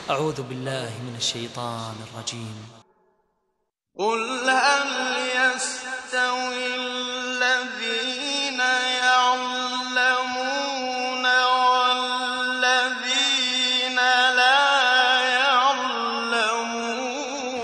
أعوذ بالله من الشيطان الرجيم. قل هل يستوي الذين يعلمون والذين لا يعلمون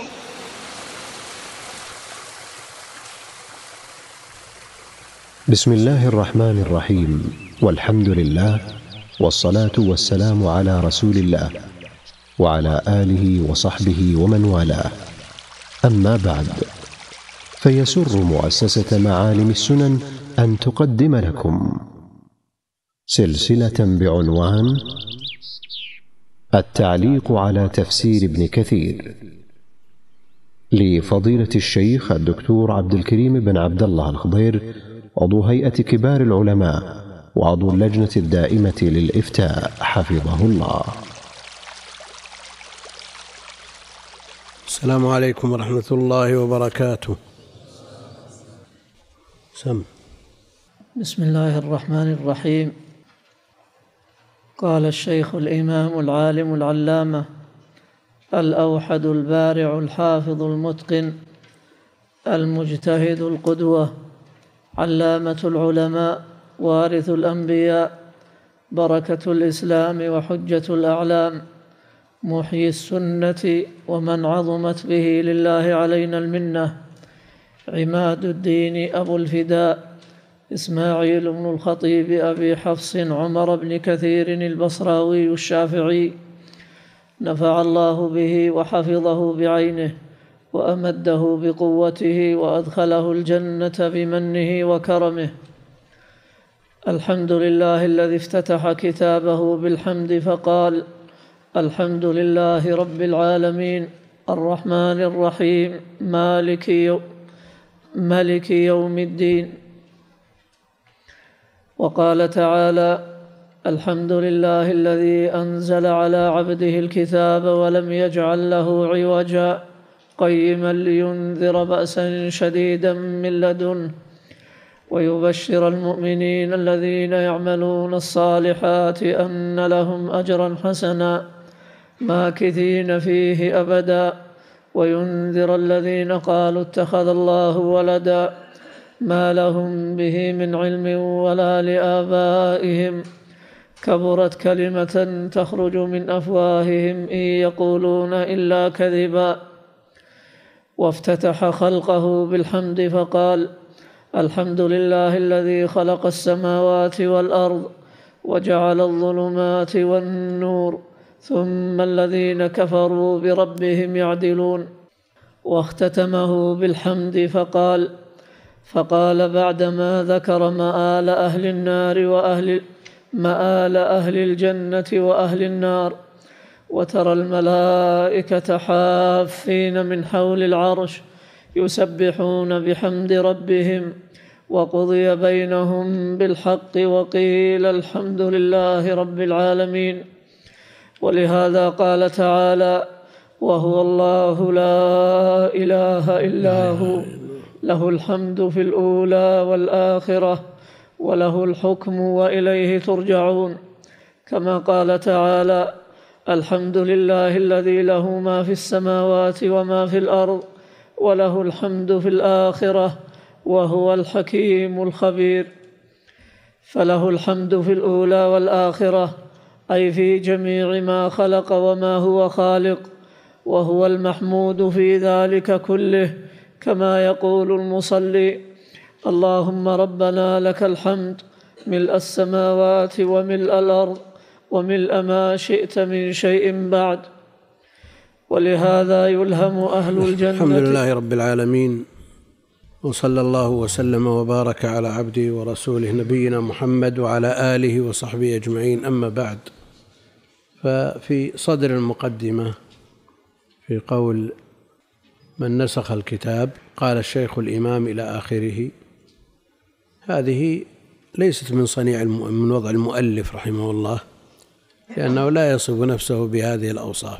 بسم الله الرحمن الرحيم، والحمد لله، والصلاة والسلام على رسول الله وعلى آله وصحبه ومن والاه. أما بعد، فيسر مؤسسة معالم السنن أن تقدم لكم سلسلة بعنوان التعليق على تفسير ابن كثير لفضيلة الشيخ الدكتور عبد الكريم بن عبد الله الخضير، عضو هيئة كبار العلماء وعضو اللجنة الدائمة للإفتاء، حفظه الله. السلام عليكم ورحمة الله وبركاته. بسم الله الرحمن الرحيم. قال الشيخ الإمام العالم العلامة الأوحد البارع الحافظ المتقن المجتهد القدوة علامة العلماء وارث الأنبياء بركة الإسلام وحجة الأعلام محيي السنة ومن عظمت به لله علينا المنة، عماد الدين أبو الفداء إسماعيل بن الخطيب أبي حفص عمر بن كثير البصراوي الشافعي، نفع الله به وحفظه بعينه وأمده بقوته وأدخله الجنة بمنه وكرمه. الحمد لله الذي افتتح كتابه بالحمد فقال: الحمد لله رب العالمين الرحمن الرحيم مالك يوم الدين. وقال تعالى: الحمد لله الذي أنزل على عبده الكتاب ولم يجعل له عوجا قيما لينذر بأسا شديدا من لدنه ويبشر المؤمنين الذين يعملون الصالحات أن لهم أجرا حسنا ماكثين فيه أبدا وينذر الذين قالوا اتخذ الله ولدا ما لهم به من علم ولا لآبائهم كبرت كلمة تخرج من أفواههم إن يقولون إلا كذبا. وافتتح خلقه بالحمد فقال: الحمد لله الذي خلق السماوات والأرض وجعل الظلمات والنور ثم الذين كفروا بربهم يعدلون. واختتمه بالحمد فقال بعدما ذكر مآل أهل النار مآل أهل الجنة وأهل النار: وترى الملائكة حافين من حول العرش يسبحون بحمد ربهم وقضي بينهم بالحق وقيل الحمد لله رب العالمين. ولهذا قال تعالى: وهو الله لا إله إلا هو له الحمد في الأولى والآخرة وله الحكم وإليه ترجعون. كما قال تعالى: الحمد لله الذي له ما في السماوات وما في الأرض وله الحمد في الآخرة وهو الحكيم الخبير. فله الحمد في الأولى والآخرة، أي في جميع ما خلق وما هو خالق، وهو المحمود في ذلك كله، كما يقول المصلي: اللهم ربنا لك الحمد ملء السماوات وملء الأرض وملء ما شئت من شيء بعد. ولهذا يلهم أهل الجنة. الحمد لله رب العالمين، وصلى الله وسلم وبارك على عبده ورسوله نبينا محمد وعلى آله وصحبه أجمعين. أما بعد، ففي صدر المقدمة في قول من نسخ الكتاب قال الشيخ الإمام إلى آخره، هذه ليست من وضع المؤلف رحمه الله، لأنه لا يصف نفسه بهذه الأوصاف،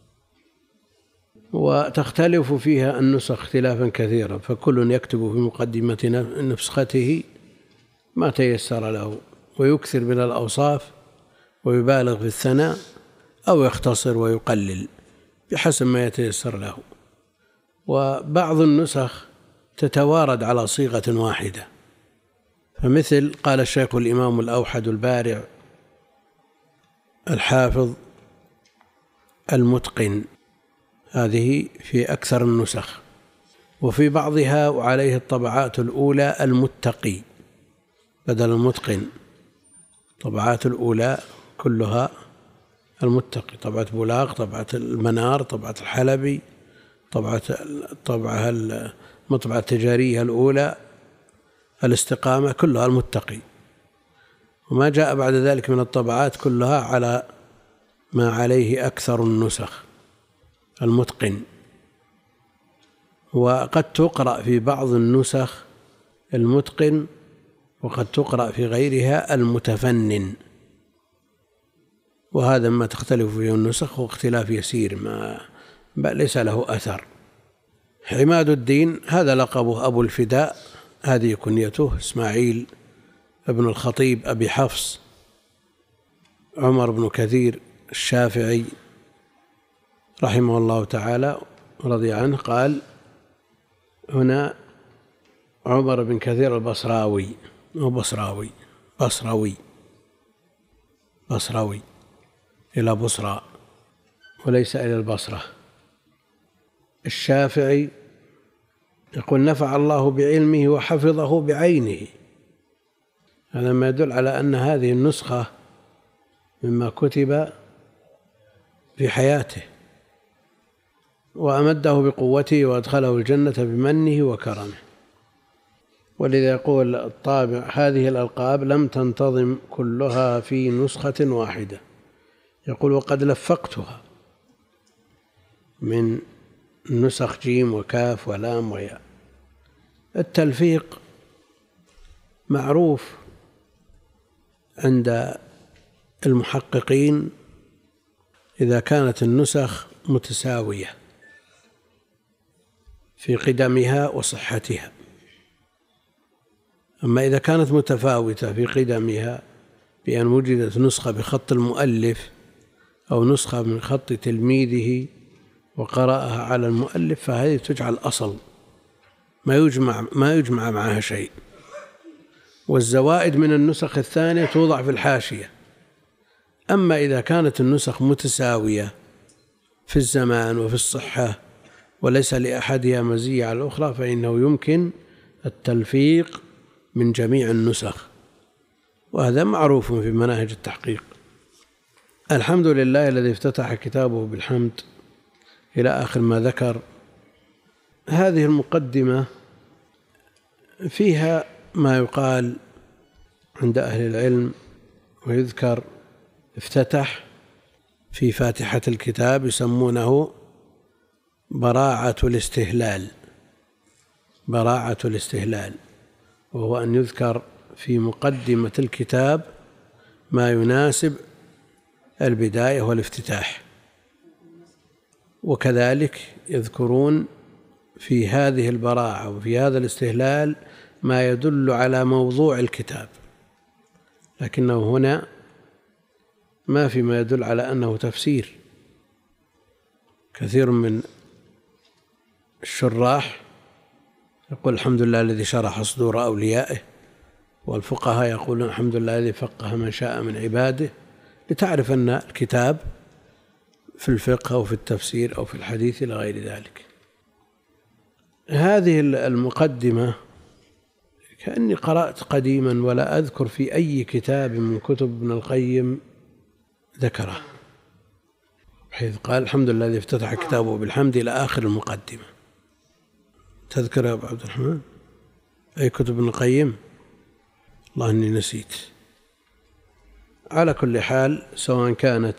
وتختلف فيها النسخ اختلافا كثيرا، فكل يكتب في مقدمة نسخته ما تيسر له، ويكثر من الأوصاف ويبالغ في الثناء أو يختصر ويقلل بحسب ما يتيسر له. وبعض النسخ تتوارد على صيغة واحدة، فمثل قال الشيخ الإمام الأوحد البارع الحافظ المتقن، هذه في أكثر النسخ. وفي بعضها وعليه الطبعات الأولى المتقي بدل المتقن، الطبعات الأولى كلها المتقي، طبعة بولاق، طبعة المنار، طبعة الحلبي، الطبعة المطبعة التجارية الأولى الاستقامة، كلها المتقي. وما جاء بعد ذلك من الطبعات كلها على ما عليه أكثر النسخ المتقن. وقد تقرأ في بعض النسخ المتقن، وقد تقرأ في غيرها المتفنن، وهذا ما تختلف فيه النسخ واختلاف يسير ليس له أثر. عماد الدين هذا لقبه أبو الفداء، هذه كنيته، إسماعيل ابن الخطيب أبي حفص عمر بن كثير الشافعي رحمه الله تعالى ورضي عنه. قال هنا عمر بن كثير البصراوي، بصراوي إلى بصرى وليس إلى البصرة. الشافعي يقول نفع الله بعلمه وحفظه بعينه، هذا ما يدل على أن هذه النسخة مما كتب في حياته، وأمده بقوته وأدخله الجنة بمنه وكرمه. ولذا يقول الطابع هذه الألقاب لم تنتظم كلها في نسخة واحدة، يقول وقد لفقتها من نسخ جيم وكاف ولام وياء. التلفيق معروف عند المحققين إذا كانت النسخ متساوية في قدمها وصحتها، أما إذا كانت متفاوتة في قدمها بأن وجدت نسخة بخط المؤلف أو نسخة من خط تلميذه وقرأها على المؤلف، فهذه تجعل أصل ما يجمع معها شيء. والزوائد من النسخ الثانية توضع في الحاشية. أما إذا كانت النسخ متساوية في الزمان وفي الصحة وليس لأحدها مزية على الأخرى، فإنه يمكن التلفيق من جميع النسخ، وهذا معروف في مناهج التحقيق. الحمد لله الذي افتتح كتابه بالحمد إلى آخر ما ذكر. هذه المقدمة فيها ما يقال عند أهل العلم، ويذكر افتتح في فاتحة الكتاب يسمونه براعة الاستهلال، وهو أن يذكر في مقدمة الكتاب ما يناسب البداية والافتتاح. وكذلك يذكرون في هذه البراعة وفي هذا الاستهلال ما يدل على موضوع الكتاب، لكنه هنا ما في ما يدل على أنه تفسير. كثير من الشراح يقول الحمد لله الذي شرح صدور أوليائه، والفقهاء يقولون الحمد لله الذي فقه من شاء من عباده، لتعرف أن الكتاب في الفقه أو في التفسير أو في الحديث إلى غير ذلك. هذه المقدمة كأني قرأت قديما ولا أذكر في أي كتاب من كتب ابن القيم ذكره، حيث قال الحمد لله الذي افتتح كتابه بالحمد إلى آخر المقدمة. تذكر يا أبو عبد الرحمن أي كتب ابن القيم؟ الله أني نسيت. على كل حال، سواء كانت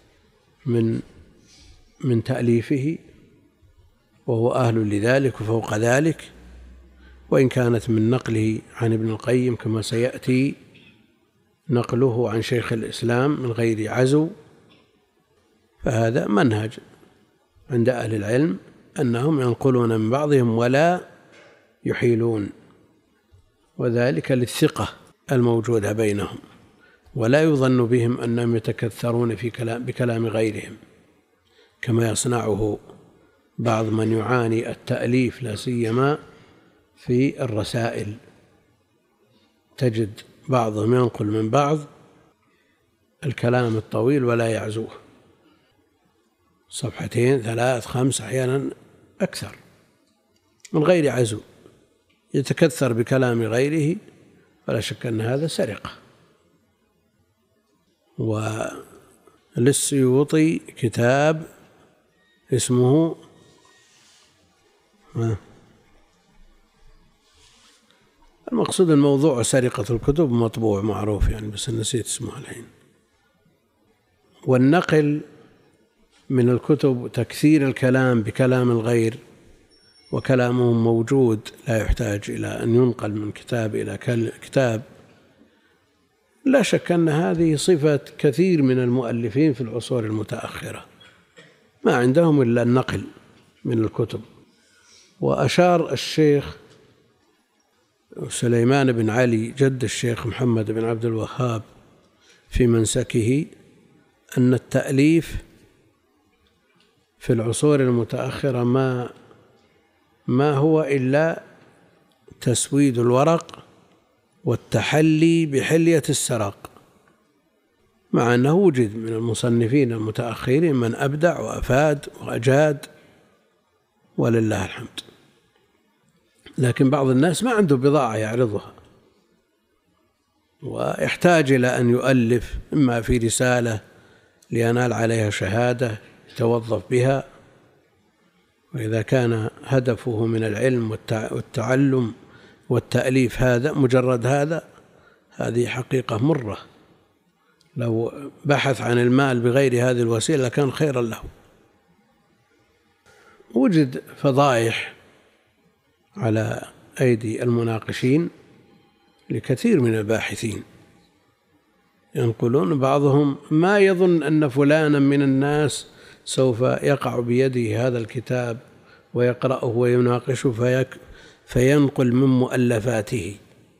من تأليفه وهو أهل لذلك وفوق ذلك، وإن كانت من نقله عن ابن القيم كما سيأتي نقله عن شيخ الإسلام من غير عزو، فهذا منهج عند أهل العلم أنهم ينقلون من بعضهم ولا يحيلون، وذلك للثقة الموجودة بينهم. ولا يظن بهم أنهم يتكثرون بكلام غيرهم كما يصنعه بعض من يعاني التأليف، لا سيما في الرسائل، تجد بعضهم ينقل من بعض الكلام الطويل ولا يعزوه، صفحتين 3 5 أحيانا أكثر من غير عزو، يتكثر بكلام غيره، ولا شك أن هذا سرقة. وللسيوطي كتاب اسمه المقصود الموضوع سرقة الكتب، مطبوع معروف يعني، بس نسيت اسمه الحين. والنقل من الكتب تكثير الكلام بكلام الغير، وكلامهم موجود لا يحتاج إلى أن ينقل من كتاب إلى كتاب، لا شك أن هذه صفة كثير من المؤلفين في العصور المتأخرة، ما عندهم إلا النقل من الكتب. وأشار الشيخ سليمان بن علي جد الشيخ محمد بن عبد الوهاب في منسكه أن التأليف في العصور المتأخرة ما هو إلا تسويد الورق والتحلي بحلية السراق، مع أنه وجد من المصنفين المتأخرين من أبدع وأفاد وأجاد ولله الحمد، لكن بعض الناس ما عنده بضاعة يعرضها، ويحتاج إلى أن يؤلف إما في رسالة لينال عليها شهادة يتوظف بها، وإذا كان هدفه من العلم والتعلم والتأليف هذا مجرد هذه حقيقة مرة، لو بحث عن المال بغير هذه الوسيلة كان خيرا له. وجد فضائح على أيدي المناقشين لكثير من الباحثين، ينقلون بعضهم ما يظن أن فلانا من الناس سوف يقع بيده هذا الكتاب ويقرأه ويناقشه فينقل من مؤلفاته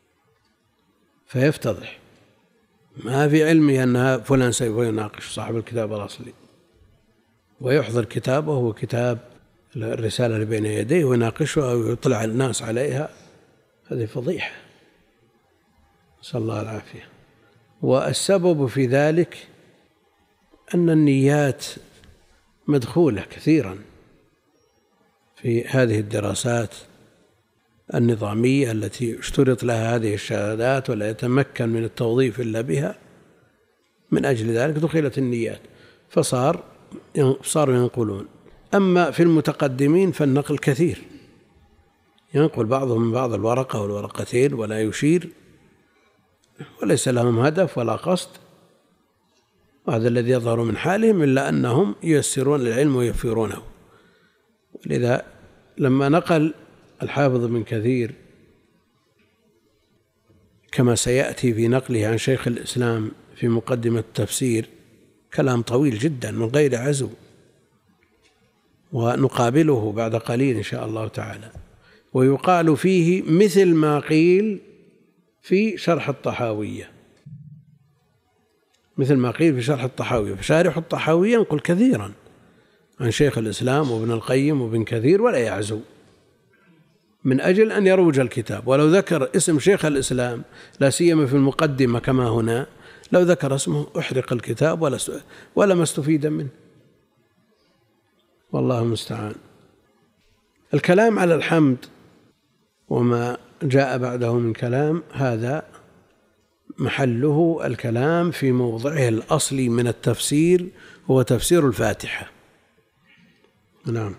فيفتضح، ما في علمه أن فلان سوف يناقش صاحب الكتاب الأصلي، ويحضر كتابه وكتاب الرسالة اللي بين يديه ويناقشها ويطلع الناس عليها، هذه فضيحة، نسأل الله العافية. والسبب في ذلك أن النيات مدخولة كثيرا في هذه الدراسات النظامية التي اشترط لها هذه الشهادات ولا يتمكن من التوظيف إلا بها، من أجل ذلك دخلت النيات فصاروا ينقلون. أما في المتقدمين فالنقل كثير، ينقل بعضهم من بعض الورقة والورقتين ولا يشير، وليس لهم هدف ولا قصد، وهذا الذي يظهر من حالهم، إلا أنهم ييسرون للعلم ويوفرونه. لذا لما نقل الحافظ ابن كثير كما سيأتي في نقله عن شيخ الإسلام في مقدمة التفسير كلام طويل جدا من غير عزو، ونقابله بعد قليل إن شاء الله تعالى، ويقال فيه مثل ما قيل في شرح الطحاوية، مثل ما قيل في شرح الطحاوية. فشارح الطحاوية ينقل كثيرا عن شيخ الإسلام وابن القيم وابن كثير ولا يعزو، من أجل أن يروج الكتاب. ولو ذكر اسم شيخ الإسلام لا سيما في المقدمة كما هنا، لو ذكر اسمه أحرق الكتاب ولا ما استفيد منه، والله المستعان. الكلام على الحمد وما جاء بعده من كلام، هذا محله الكلام في موضعه الأصلي من التفسير، هو تفسير الفاتحة. نعم.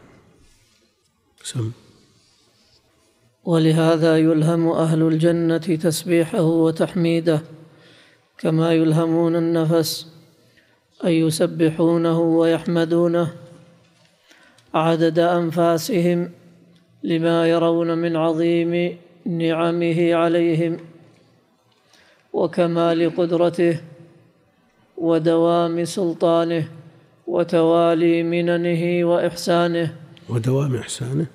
ولهذا يلهم أهل الجنة تسبيحه وتحميده كما يلهمون النفس، أي يسبحونه ويحمدونه عدد أنفاسهم لما يرون من عظيم نعمه عليهم وكمال قدرته ودوام سلطانه وتوالي مننه وإحسانه. ودوام إحسانه،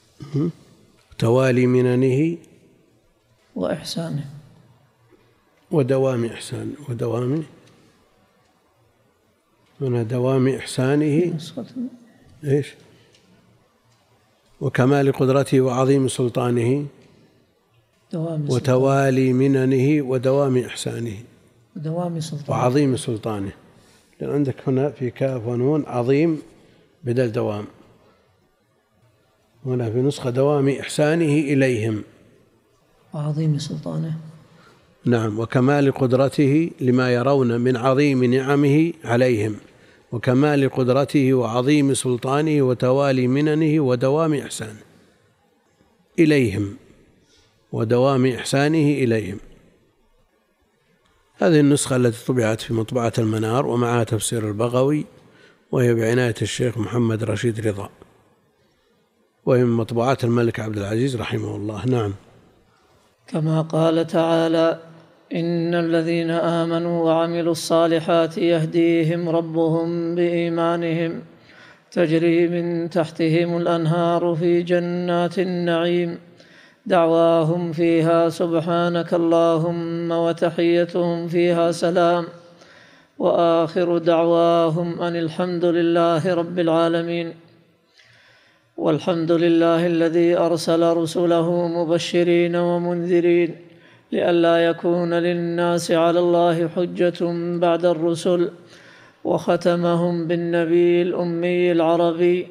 توالي مننه وإحسانه. ودوام إحسان من دوام إحسانه إيش وكمال قدرته وعظيم سلطانه وتوالي مننه ودوام إحسانه وعظيم سلطانه. لأن عندك هنا في كاف ونون عظيم بدل دوام، هنا في نسخة دوام إحسانه إليهم وعظيم سلطانه. نعم. وكمال قدرته لما يرون من عظيم نعمه عليهم، وكمال قدرته وعظيم سلطانه وتوالي مننه ودوام إحسانه إليهم ودوام إحسانه إليهم. هذه النسخة التي طبعت في مطبعة المنار ومعها تفسير البغوي، وهي بعناية الشيخ محمد رشيد رضا، وهي من مطبوعات الملك عبد العزيز رحمه الله. نعم. كما قال تعالى: إن الذين آمنوا وعملوا الصالحات يهديهم ربهم بإيمانهم تجري من تحتهم الأنهار في جنات النعيم دعواهم فيها سبحانك اللهم وتحيتهم فيها سلام وآخر دعواهم أن الحمد لله رب العالمين. والحمد لله الذي أرسل رسله مبشرين ومنذرين لئلا يكون للناس على الله حجة بعد الرسل، وختمهم بالنبي الأمي العربي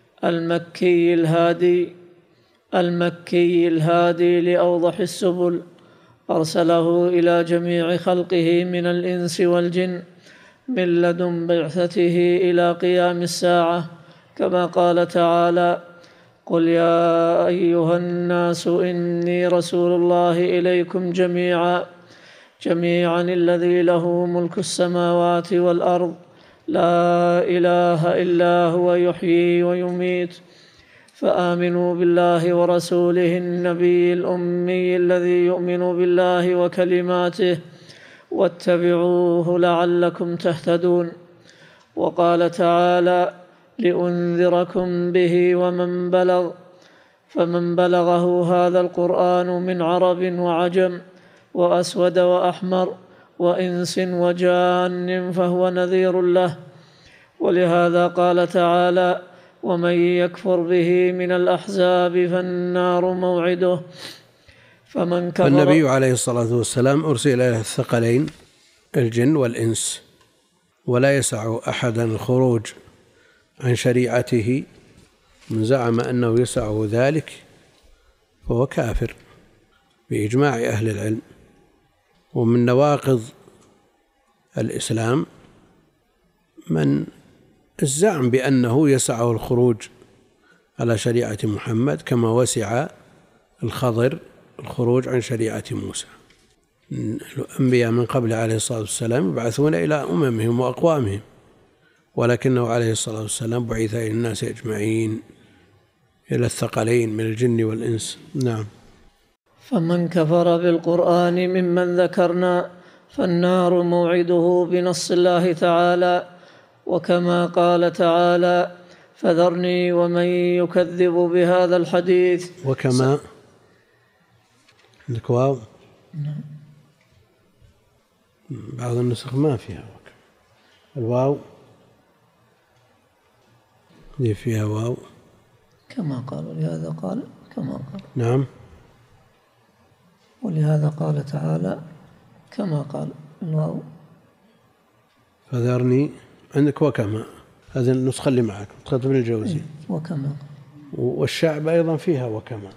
المكي الهادي لأوضح السبل، أرسله إلى جميع خلقه من الإنس والجن من لدن بعثته إلى قيام الساعة، كما قال تعالى: قل يا أيها الناس إني رسول الله إليكم جميعا الذي له ملك السماوات والأرض لا إله إلا هو يحيي ويميت، فآمنوا بالله ورسوله النبي الأمي الذي يؤمن بالله وكلماته واتبعوه لعلكم تهتدون. وقال تعالى: لأنذركم به ومن بلغ، فمن بلغه هذا القرآن من عرب وعجم وأسود وأحمر وإنس وجان فهو نذير له. ولهذا قال تعالى: ومن يكفر به من الأحزاب فالنار موعده. فمن كفر. فالنبي عليه الصلاة والسلام أرسل إلى الثقلين الجن والإنس، ولا يسع أحدا الخروج عن شريعته. من زعم أنه يسعه ذلك فهو كافر بإجماع أهل العلم. ومن نواقض الإسلام من الزعم بأنه يسعه الخروج على شريعة محمد كما وسع الخضر الخروج عن شريعة موسى. الأنبياء من قبل عليه الصلاة والسلام يبعثون إلى أممهم وأقوامهم، ولكنه عليه الصلاة والسلام بعث إلى الناس أجمعين، إلى الثقلين من الجن والإنس. نعم. فمن كفر بالقرآن ممن ذكرنا فالنار موعده بنص الله تعالى، وكما قال تعالى: فذرني ومن يكذب بهذا الحديث. وكما عندك واو؟ نعم. بعض النسخ ما فيها الواو، دي فيها واو كما قال. ولهذا قال كما قال. نعم. ولهذا قال تعالى كما قال الواو. فذرني عندك وكما، هذه النسخة اللي معك نسخة ابن الجوزي. وكما. والشعب أيضا فيها وكما،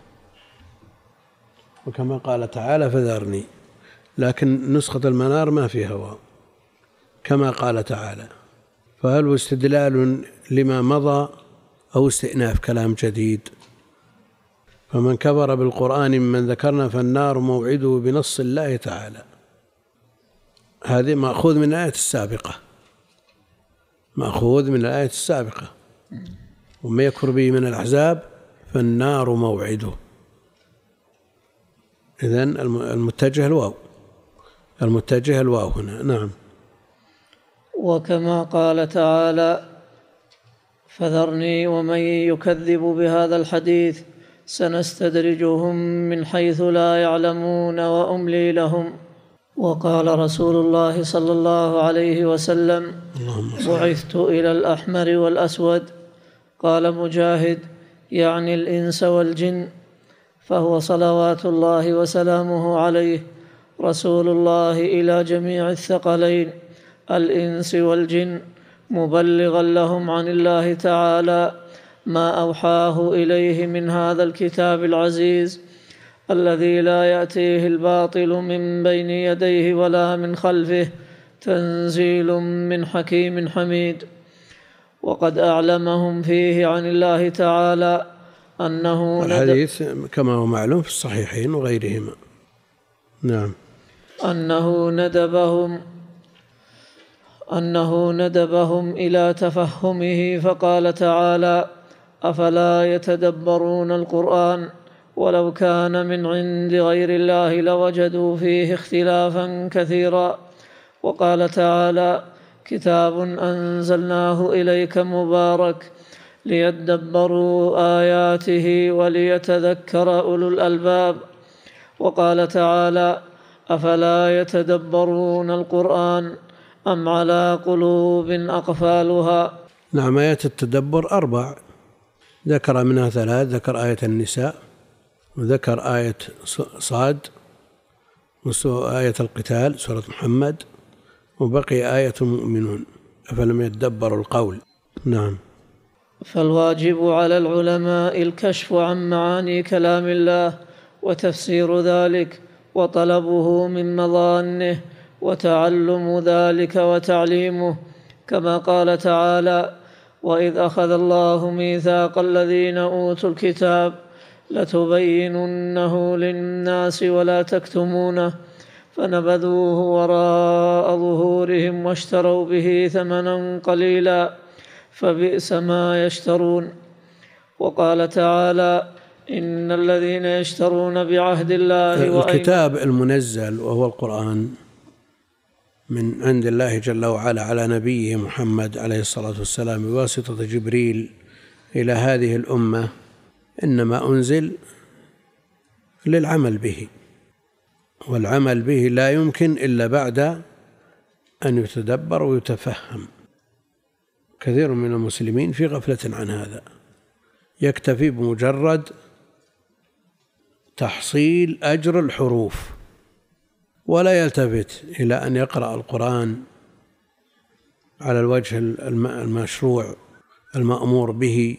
وكما قال تعالى فذرني، لكن نسخة المنار ما فيها واو، كما قال تعالى. فهل هو استدلال لما مضى أو استئناف كلام جديد؟ فمن كفر بالقرآن ممن ذكرنا فالنار موعده بنص الله تعالى. هذه مأخوذ من الآية السابقة، مأخوذ من الآية السابقة: ومن يكفر به من الأحزاب فالنار موعده. إذن المتجه الواو، المتجه الواو هنا. نعم. وكما قال تعالى: فذرني ومن يكذب بهذا الحديث سنستدرجهم من حيث لا يعلمون وأملي لهم. وقال رسول الله صلى الله عليه وسلم: بعثت إلى الأحمر والأسود. قال مجاهد: يعني الإنس والجن. فهو صلوات الله وسلامه عليه رسول الله إلى جميع الثقلين الإنس والجن، مبلغا لهم عن الله تعالى ما أوحاه إليه من هذا الكتاب العزيز الذي لا يأتيه الباطل من بين يديه ولا من خلفه، تنزيل من حكيم حميد. وقد أعلمهم فيه عن الله تعالى أنه الحديث كما هو معلوم في الصحيحين وغيرهما. نعم. أنه ندبهم إلى تفهمه، فقال تعالى: أفلا يتدبرون القرآن ولو كان من عند غير الله لوجدوا فيه اختلافا كثيرا. وقال تعالى: كتاب أنزلناه إليك مبارك ليدبروا آياته وليتذكر أولو الألباب. وقال تعالى: أفلا يتدبرون القرآن أم على قلوب أقفالها. نعم. آيات التدبر 4 ذكر منها 3، ذكر آية النساء، وذكر آية صاد، وآية القتال سورة محمد، وبقي آية المؤمنون أفلم يتدبروا القول. نعم. فالواجب على العلماء الكشف عن معاني كلام الله وتفسير ذلك وطلبه من مظانه وتعلم ذلك وتعليمه، كما قال تعالى: وإذ أخذ الله ميثاق الذين أوتوا الكتاب لتبيننه للناس ولا تكتمونه فنبذوه وراء ظهورهم واشتروا به ثمنا قليلا فبئس ما يشترون. وقال تعالى: إن الذين يشترون بعهد الله الكتاب المنزل وهو القرآن من عند الله جل وعلا على نبيه محمد عليه الصلاة والسلام بواسطة جبريل إلى هذه الأمة، إنما أنزل للعمل به، والعمل به لا يمكن إلا بعد أن يتدبر ويتفهم. كثير من المسلمين في غفلة عن هذا، يكتفي بمجرد تحصيل أجر الحروف ولا يلتفت إلى أن يقرأ القرآن على الوجه المشروع المأمور به،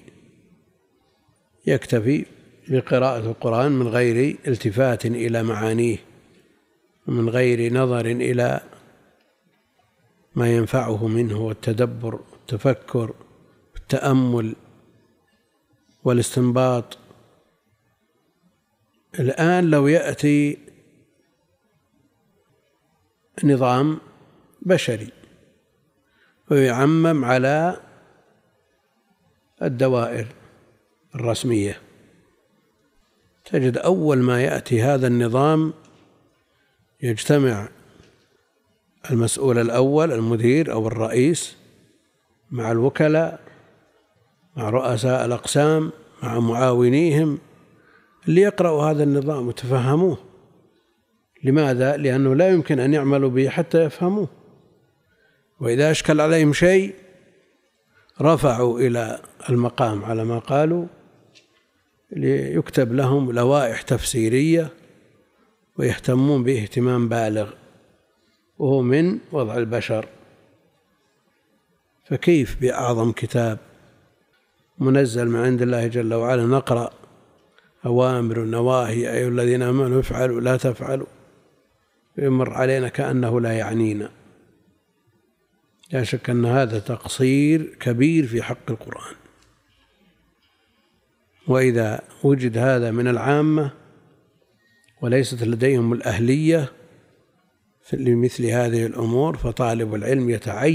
يكتفي بقراءة القرآن من غير التفات إلى معانيه ومن غير نظر إلى ما ينفعه منه، والتدبر والتفكر والتأمل والاستنباط. الآن لو يأتي نظام بشري ويعمم على الدوائر الرسمية، تجد أول ما يأتي هذا النظام يجتمع المسؤول الأول المدير أو الرئيس مع الوكلاء مع رؤساء الأقسام مع معاونيهم اللي يقرأوا هذا النظام وتفهموه. لماذا؟ لأنه لا يمكن أن يعملوا به حتى يفهموه، وإذا أشكل عليهم شيء رفعوا إلى المقام على ما قالوا ليكتب لهم لوائح تفسيرية ويهتمون به اهتمام بالغ، وهو من وضع البشر. فكيف بأعظم كتاب منزل من عند الله جل وعلا نقرأ أوامر ونواهي: أيها الذين آمنوا افعلوا لا تفعلوا، يمر علينا كأنه لا يعنينا. لا شك أن هذا تقصير كبير في حق القرآن، وإذا وجد هذا من العامة وليست لديهم الأهلية لمثل هذه الأمور، فطالب العلم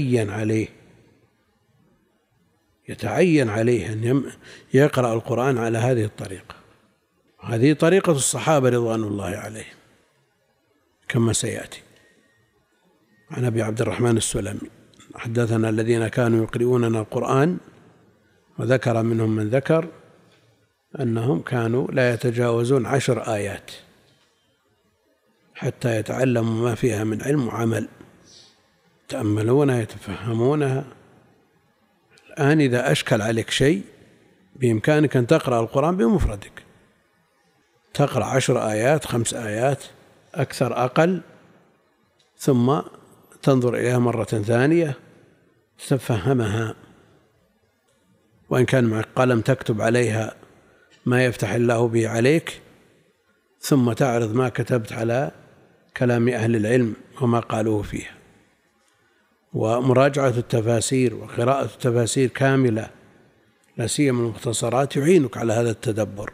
يتعين عليه أن يقرأ القرآن على هذه الطريقة. هذه طريقة الصحابة رضوان الله عليهم كما سيأتي. عن أبي عبد الرحمن السلمي حدثنا الذين كانوا يقرؤوننا القرآن، وذكر منهم من ذكر أنهم كانوا لا يتجاوزون 10 آيات. حتى يتعلموا ما فيها من علم وعمل، يتأملونها يتفهمونها. الآن إذا أشكل عليك شيء بإمكانك أن تقرأ القرآن بمفردك، تقرأ 10 آيات 5 آيات أكثر أقل، ثم تنظر إليها مرة ثانية تفهمها، وإن كان معك قلم تكتب عليها ما يفتح الله به عليك، ثم تعرض ما كتبت على كلام أهل العلم وما قالوه فيها. ومراجعة التفاسير وقراءة التفاسير كاملة لا سيما المختصرات يعينك على هذا التدبر،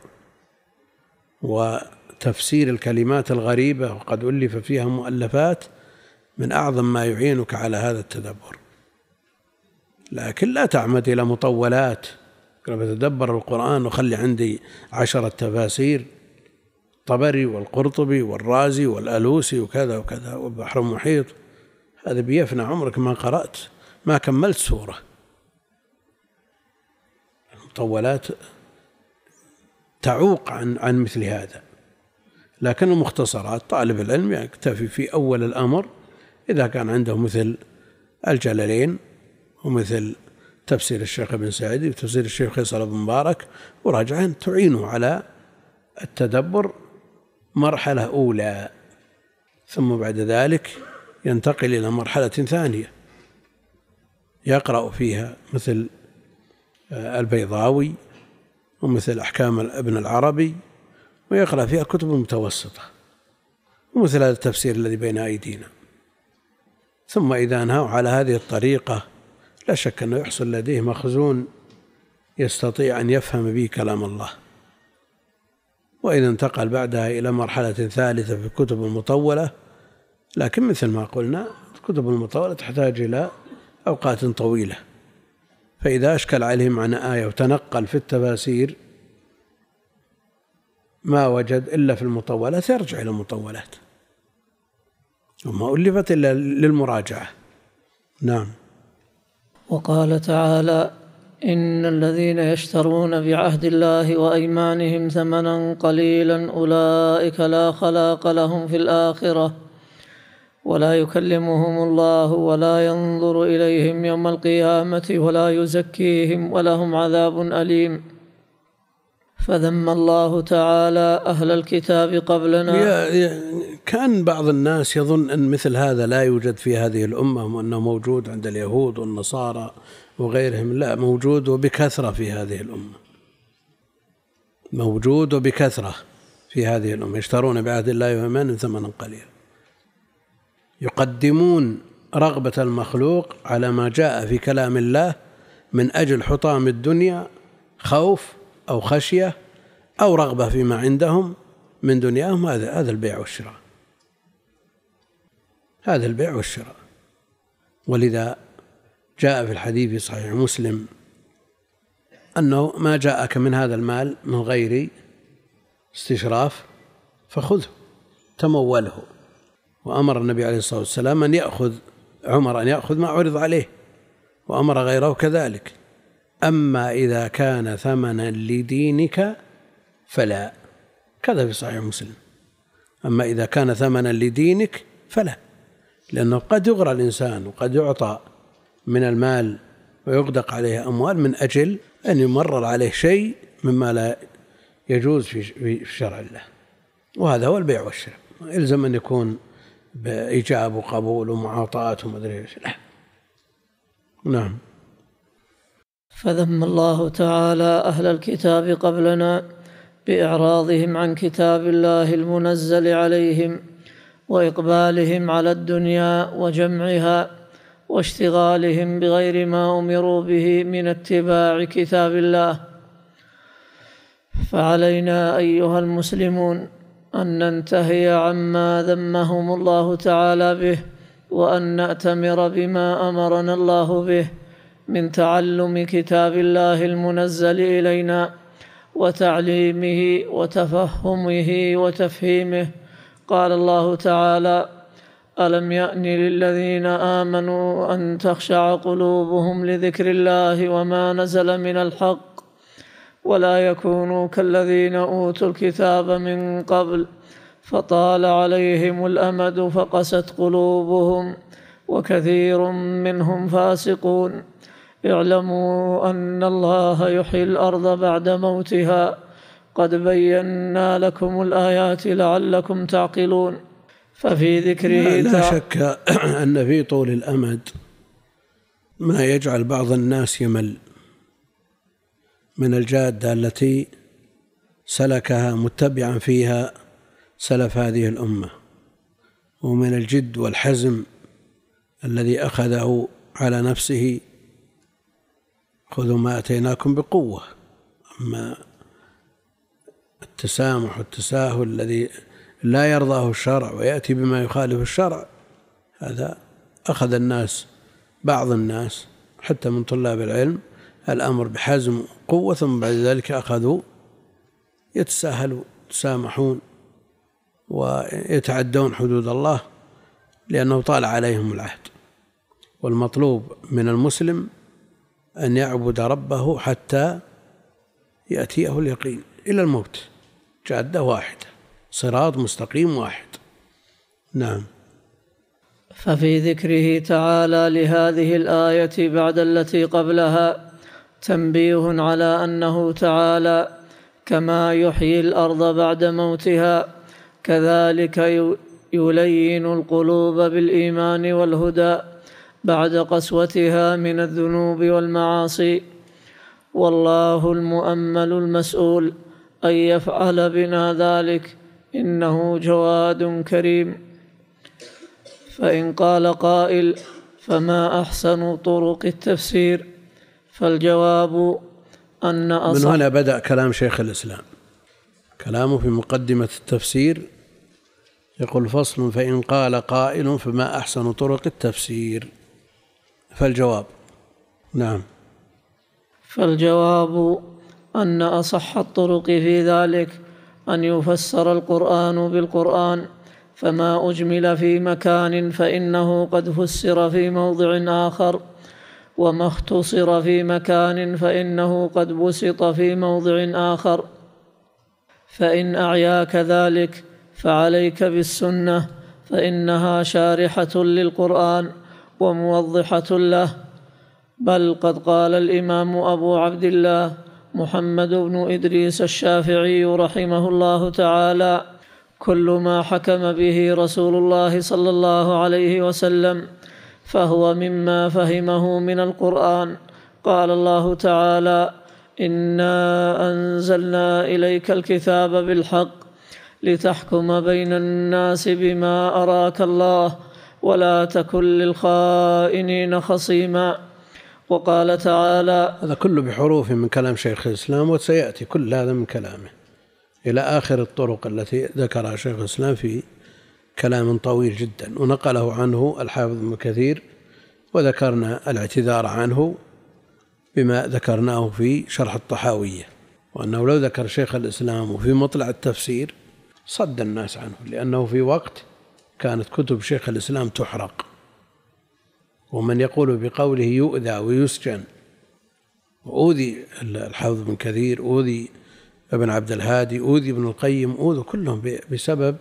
وتفسير الكلمات الغريبة وقد ألف فيها مؤلفات من أعظم ما يعينك على هذا التدبر. لكن لا تعمد إلى مطولات، بتدبر القرآن وخلي عندي 10 تفاسير، الطبري والقرطبي والرازي والألوسي وكذا وكذا والبحر المحيط، هذا بيفنى عمرك ما قرأت، ما كملت سورة. المطولات تعوق عن مثل هذا، لكن المختصرات طالب العلم يكتفي في أول الأمر إذا كان عنده مثل الجلالين ومثل تفسير الشيخ ابن سعدي وتفسير الشيخ فيصل بن مبارك وراجعه تعينه على التدبر مرحلة أولى، ثم بعد ذلك ينتقل إلى مرحلة ثانية يقرأ فيها مثل البيضاوي ومثل أحكام ابن العربي، ويقرأ فيها كتب متوسطة ومثل هذا التفسير الذي بين أيدينا. ثم إذا انهوا على هذه الطريقة لا شك أنه يحصل لديه مخزون يستطيع أن يفهم به كلام الله. وإذا انتقل بعدها إلى مرحلة ثالثة في الكتب المطولة، لكن مثل ما قلنا الكتب المطولة تحتاج إلى أوقات طويلة، فإذا أشكل عليه معنى آية وتنقل في التفاسير ما وجد إلا في المطولات يرجع إلى المطولات، وما ألفت إلا للمراجعة. نعم. وقال تعالى: إن الذين يشترون بعهد الله وأيمانهم ثمنا قليلا أولئك لا خلاق لهم في الآخرة ولا يكلمهم الله ولا ينظر إليهم يوم القيامة ولا يزكيهم ولهم عذاب أليم. فذم الله تعالى أهل الكتاب قبلنا. كان بعض الناس يظن أن مثل هذا لا يوجد في هذه الأمة وأنه موجود عند اليهود والنصارى وغيرهم. لا، موجود وبكثرة في هذه الأمة، موجود وبكثرة في هذه الأمة. يشترون بعهد الله وأيمانهم ثمنا قليلا، يقدمون رغبة المخلوق على ما جاء في كلام الله من أجل حطام الدنيا، خوف أو خشية أو رغبة فيما عندهم من دنياهم. هذا البيع والشراء، هذا البيع والشراء. ولذا جاء في الحديث في صحيح مسلم أنه ما جاءك من هذا المال من غير استشراف فخذه تموله. وأمر النبي عليه الصلاة والسلام عمر أن يأخذ ما عرض عليه، وأمر غيره كذلك. أما إذا كان ثمنا لدينك فلا، كذا في صحيح مسلم. أما إذا كان ثمنا لدينك فلا، لأنه قد يغرى الإنسان وقد يعطى من المال ويغدق عليه أموال من أجل أن يمرر عليه شيء مما لا يجوز في شرع الله. وهذا هو البيع والشراء، يلزم أن يكون بإيجاب وقبول ومعاطاة وما أدري ايش. نعم. فذم الله تعالى أهل الكتاب قبلنا بإعراضهم عن كتاب الله المنزل عليهم وإقبالهم على الدنيا وجمعها واشتغالهم بغير ما أمروا به من اتباع كتاب الله. فعلينا أيها المسلمون أن ننتهي عما ذمهم الله تعالى به، وأن نأتمر بما أمرنا الله به من تعلم كتاب الله المنزل إلينا وتعليمه وتفهمه وتفهيمه. قال الله تعالى: ألم يأن للذين آمنوا أن تخشع قلوبهم لذكر الله وما نزل من الحق ولا يكونوا كالذين أوتوا الكتاب من قبل فطال عليهم الأمد فقست قلوبهم وكثير منهم فاسقون. اعلموا أن الله يحيي الأرض بعد موتها قد بينا لكم الآيات لعلكم تعقلون. ففي ذكره لا شك أن في طول الأمد ما يجعل بعض الناس يمل من الجادة التي سلكها متبعا فيها سلف هذه الأمة، ومن الجد والحزم الذي أخذه على نفسه: خذوا ما أتيناكم بقوة. أما التسامح والتساهل الذي لا يرضاه الشرع ويأتي بما يخالف الشرع، هذا أخذ الناس، بعض الناس حتى من طلاب العلم، الأمر بحزم قوة، ثم بعد ذلك أخذوا يتساهلوا يتسامحون ويتعدون حدود الله لأنه طال عليهم العهد. والمطلوب من المسلم أن يعبد ربه حتى يأتيه اليقين إلى الموت، جادة واحدة، صراط مستقيم واحد. نعم. ففي ذكره تعالى لهذه الآية بعد التي قبلها تنبيه على أنه تعالى كما يحيي الأرض بعد موتها كذلك يلين القلوب بالإيمان والهدى بعد قسوتها من الذنوب والمعاصي. والله المؤمل المسؤول أن يفعل بنا ذلك، إنه جواد كريم. فإن قال قائل: فما أحسن طرق التفسير؟ فالجواب أن من هنا بدأ كلام شيخ الإسلام، كلامه في مقدمة التفسير يقول: فصل: فإن قال قائل فما أحسن طرق التفسير؟ فالجواب. نعم. فالجواب أن أصح الطرق في ذلك أن يفسر القرآن بالقرآن، فما أجمل في مكان فإنه قد فسر في موضع آخر، وما اختصر في مكان فإنه قد بسط في موضع آخر. فإن أعياك ذلك فعليك بالسنة، فإنها شارحة للقرآن وموضحة له. بل قد قال الإمام أبو عبد الله محمد بن إدريس الشافعي رحمه الله تعالى: كل ما حكم به رسول الله صلى الله عليه وسلم فهو مما فهمه من القرآن. قال الله تعالى: إنا أنزلنا إليك الكتاب بالحق لتحكم بين الناس بما أراك الله ولا تكن للخائنين خصيما. وقال تعالى: هذا كله بحروف من كلام شيخ الإسلام، وسيأتي كل هذا من كلامه إلى آخر الطرق التي ذكرها شيخ الإسلام في كلام طويل جدا، ونقله عنه الحافظ ابن كثير، وذكرنا الاعتذار عنه بما ذكرناه في شرح الطحاوية، وأنه لو ذكر شيخ الإسلام وفي مطلع التفسير صد الناس عنه، لأنه في وقت كانت كتب شيخ الإسلام تحرق، ومن يقول بقوله يؤذى ويسجن، وأوذي الحافظ ابن كثير، أوذي ابن عبد الهادي، أوذي ابن القيم، أوذوا كلهم بسبب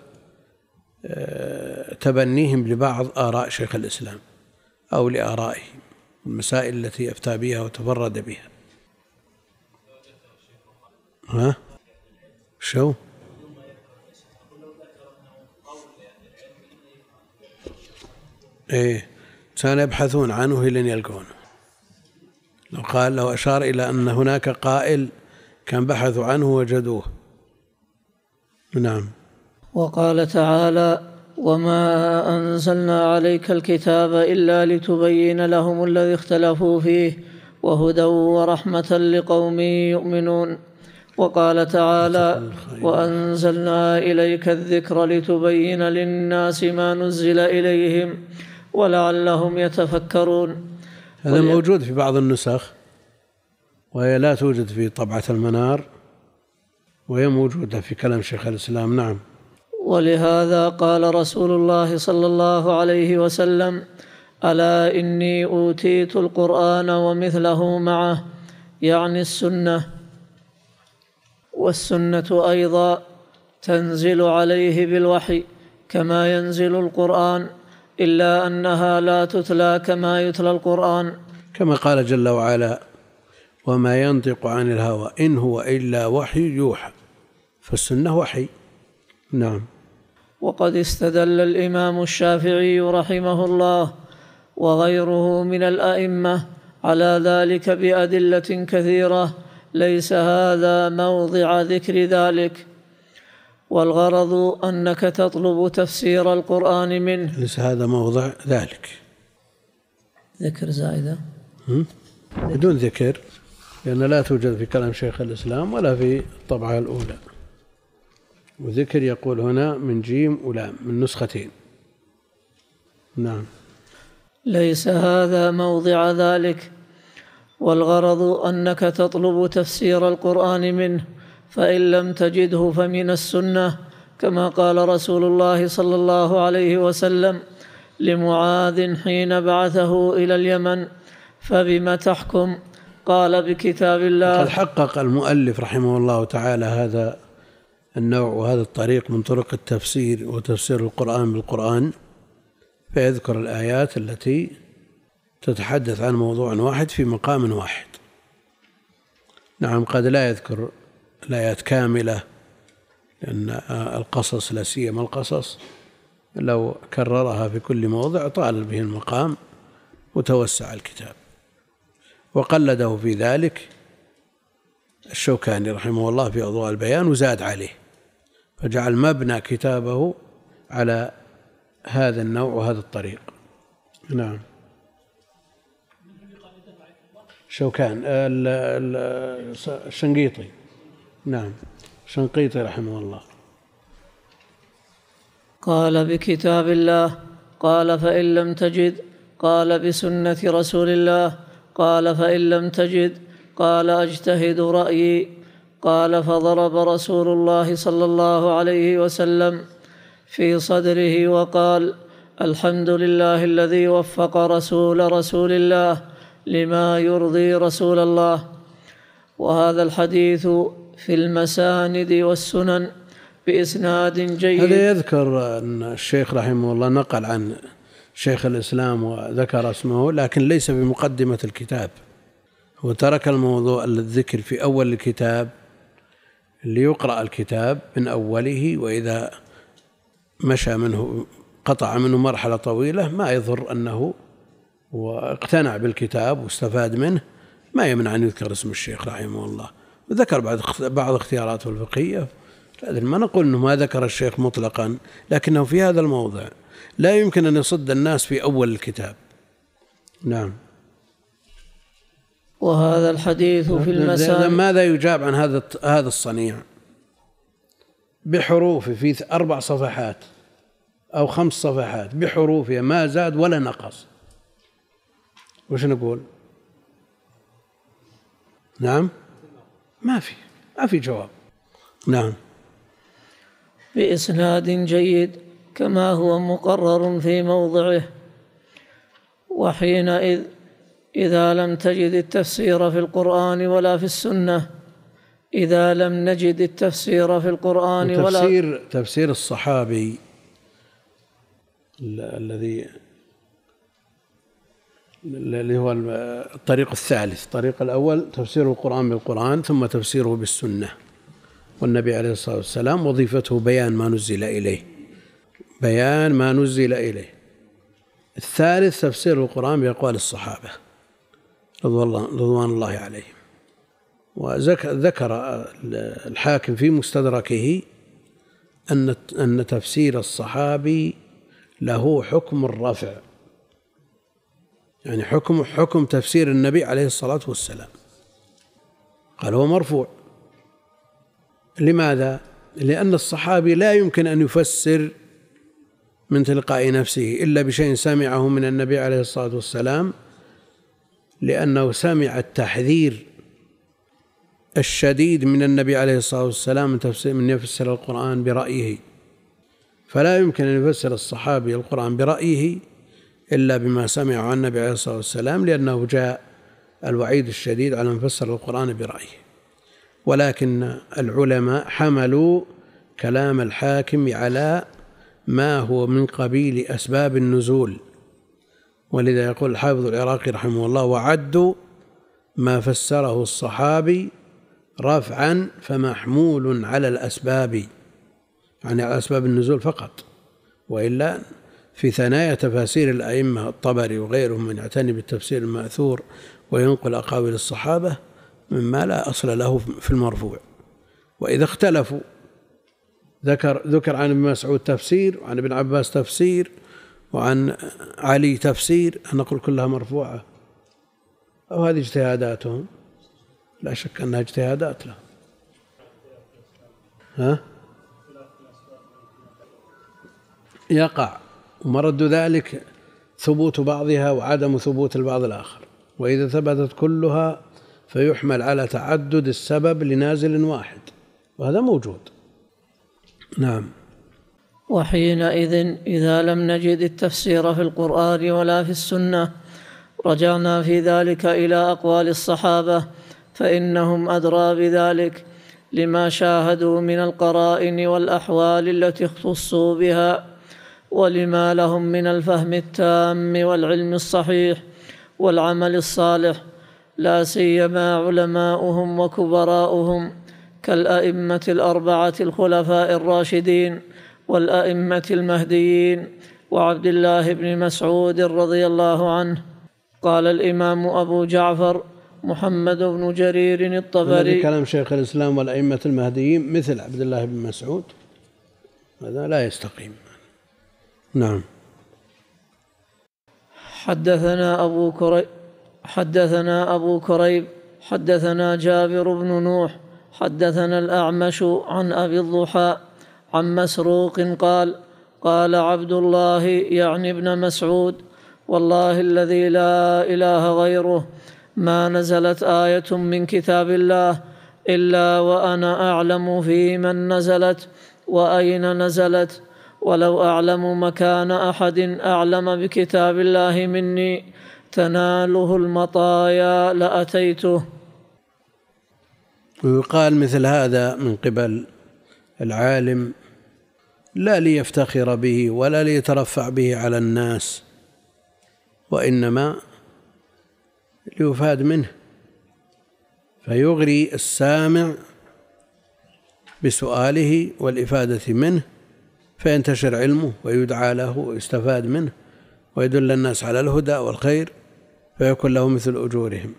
تبنيهم لبعض آراء شيخ الإسلام أو لآرائه، المسائل التي أفتى بها وتفرد بها. ها؟ شو؟ إيه، كانوا يبحثون عنه لن يلقونه. لو أشار إلى أن هناك قائل كان بحثوا عنه وجدوه. نعم. وقال تعالى: وما أنزلنا عليك الكتاب إلا لتبين لهم الذي اختلفوا فيه وهدى ورحمة لقوم يؤمنون. وقال تعالى: وأنزلنا إليك الذكر لتبين للناس ما نزل إليهم ولعلهم يتفكرون. هذا موجود في بعض النسخ، وهي لا توجد في طبعة المنار، وهي موجودة في كلام شيخ الإسلام. نعم. ولهذا قال رسول الله صلى الله عليه وسلم: ألا إني أوتيت القرآن ومثله معه، يعني السنة. والسنة أيضا تنزل عليه بالوحي كما ينزل القرآن، إلا أنها لا تتلى كما يتلى القرآن، كما قال جل وعلا: وما ينطق عن الهوى إن هو إلا وحي يوحى، فالسنة وحي. نعم. وقد استدل الإمام الشافعي رحمه الله وغيره من الأئمة على ذلك بأدلة كثيرة، ليس هذا موضع ذكر ذلك، والغرض أنك تطلب تفسير القرآن منه. ليس هذا موضع ذلك، ذكر زائدة بدون ذكر، لأن لا توجد في كلام شيخ الإسلام ولا في الطبعة الأولى. وذكر يقول هنا من جيم ولام من نسختين. نعم. ليس هذا موضع ذلك، والغرض أنك تطلب تفسير القرآن منه، فإن لم تجده فمن السنة، كما قال رسول الله صلى الله عليه وسلم لمعاذ حين بعثه إلى اليمن: فبما تحكم؟ قال: بكتاب الله. قد حقق المؤلف رحمه الله تعالى هذا النوع وهذا الطريق من طرق التفسير وتفسير القرآن بالقرآن، فيذكر الآيات التي تتحدث عن موضوع واحد في مقام واحد. نعم، قد لا يذكر الآيات كاملة، لأن القصص لا سيما القصص لو كررها في كل موضع طال به المقام وتوسع الكتاب. وقلده في ذلك الشوكاني رحمه الله في أضواء البيان وزاد عليه، فجعل مبنى كتابه على هذا النوع وهذا الطريق. نعم. شوكان الشنقيطي. نعم، الشنقيطي رحمه الله. قال: بكتاب الله. قال: فإن لم تجد؟ قال: بسنة رسول الله. قال: فإن لم تجد؟ قال: أجتهد رأيي. قال: فضرب رسول الله صلى الله عليه وسلم في صدره وقال: الحمد لله الذي وفق رسول الله لما يرضي رسول الله. وهذا الحديث في المساند والسنن بإسناد جيد. هذا يذكر أن الشيخ رحمه الله نقل عن شيخ الإسلام وذكر اسمه، لكن ليس بمقدمة الكتاب، هو ترك الموضوع الذكر في أول الكتاب ليقرأ الكتاب من أوله، وإذا مشى منه قطع منه مرحلة طويلة ما يضر أنه واقتنع بالكتاب واستفاد منه، ما يمنع أن يذكر اسم الشيخ رحمه الله. وذكر بعض اختياراته الفقهية، ما نقول أنه ما ذكر الشيخ مطلقا، لكنه في هذا الموضع لا يمكن أن يصد الناس في أول الكتاب. نعم. وهذا الحديث في المساند. ماذا يجاب عن هذا الصنيع بحروف في 4 صفحات أو 5 صفحات بحروفها ما زاد ولا نقص؟ وش نقول؟ نعم، ما في جواب. نعم. بإسناد جيد كما هو مقرر في موضعه. وحينئذ إذا لم تجد التفسير في القرآن ولا في السنة، إذا لم نجد التفسير في القرآن ولا تفسير الصحابي الذي هو الطريق الثالث. الطريق الأول تفسير القرآن بالقرآن، ثم تفسيره بالسنة، والنبي عليه الصلاة والسلام وظيفته بيان ما نزل إليه. الثالث تفسير القرآن بأقوال الصحابة رضوان الله عليهم. وذكر الحاكم في مستدركه أن تفسير الصحابي له حكم الرفع، يعني حكم تفسير النبي عليه الصلاة والسلام، قال هو مرفوع. لماذا؟ لأن الصحابي لا يمكن أن يفسر من تلقاء نفسه إلا بشيء سمعه من النبي عليه الصلاة والسلام، لأنه سمع التحذير الشديد من النبي عليه الصلاة والسلام من يفسر القرآن برأيه. فلا يمكن أن يفسر الصحابي القرآن برأيه إلا بما سمعه عن النبي عليه الصلاة والسلام، لأنه جاء الوعيد الشديد على من فسر القرآن برأيه. ولكن العلماء حملوا كلام الحاكم على ما هو من قبيل أسباب النزول. ولذا يقول الحافظ العراقي رحمه الله: وعدوا ما فسره الصحابي رفعا فمحمول على الأسباب، يعني على أسباب النزول فقط، وإلا في ثنايا تفاسير الأئمة الطبري وغيرهم من يعتني بالتفسير المأثور وينقل أقاويل الصحابة مما لا أصل له في المرفوع. وإذا اختلفوا ذكر عن ابن مسعود تفسير وعن ابن عباس تفسير وعن علي تفسير، نقول كلها مرفوعة أو هذه اجتهاداتهم؟ لا شك أنها اجتهادات لهم. يقع، ومرد ذلك ثبوت بعضها وعدم ثبوت البعض الآخر، وإذا ثبتت كلها فيحمل على تعدد السبب لنازل واحد، وهذا موجود. نعم. وحينئذ إذا لم نجد التفسير في القرآن ولا في السنة رجعنا في ذلك إلى أقوال الصحابة، فإنهم أدرى بذلك لما شاهدوا من القرائن والأحوال التي اختصوا بها، ولما لهم من الفهم التام والعلم الصحيح والعمل الصالح، لا سيما علماؤهم وكبراؤهم كالأئمة الأربعة الخلفاء الراشدين والأئمة المهديين وعبد الله بن مسعود رضي الله عنه. قال الإمام أبو جعفر محمد بن جرير الطبري: كلام شيخ الإسلام والأئمة المهديين مثل عبد الله بن مسعود، هذا لا يستقيم. نعم. حدثنا أبو كريب حدثنا جابر بن نوح حدثنا الأعمش عن أبي الضحى عن مسروق قال: قال عبد الله يعني ابن مسعود: والله الذي لا إله غيره ما نزلت آية من كتاب الله إلا وأنا أعلم في من نزلت وأين نزلت، ولو أعلم مكان أحد أعلم بكتاب الله مني تناله المطايا لأتيته. ويقال مثل هذا من قبل العالم لا ليفتخر به ولا ليترفع به على الناس، وإنما ليفاد منه، فيغري السامع بسؤاله والإفادة منه، فينتشر علمه ويدعى له ويستفاد منه ويدل الناس على الهدى والخير، فيكون له مثل أجورهم.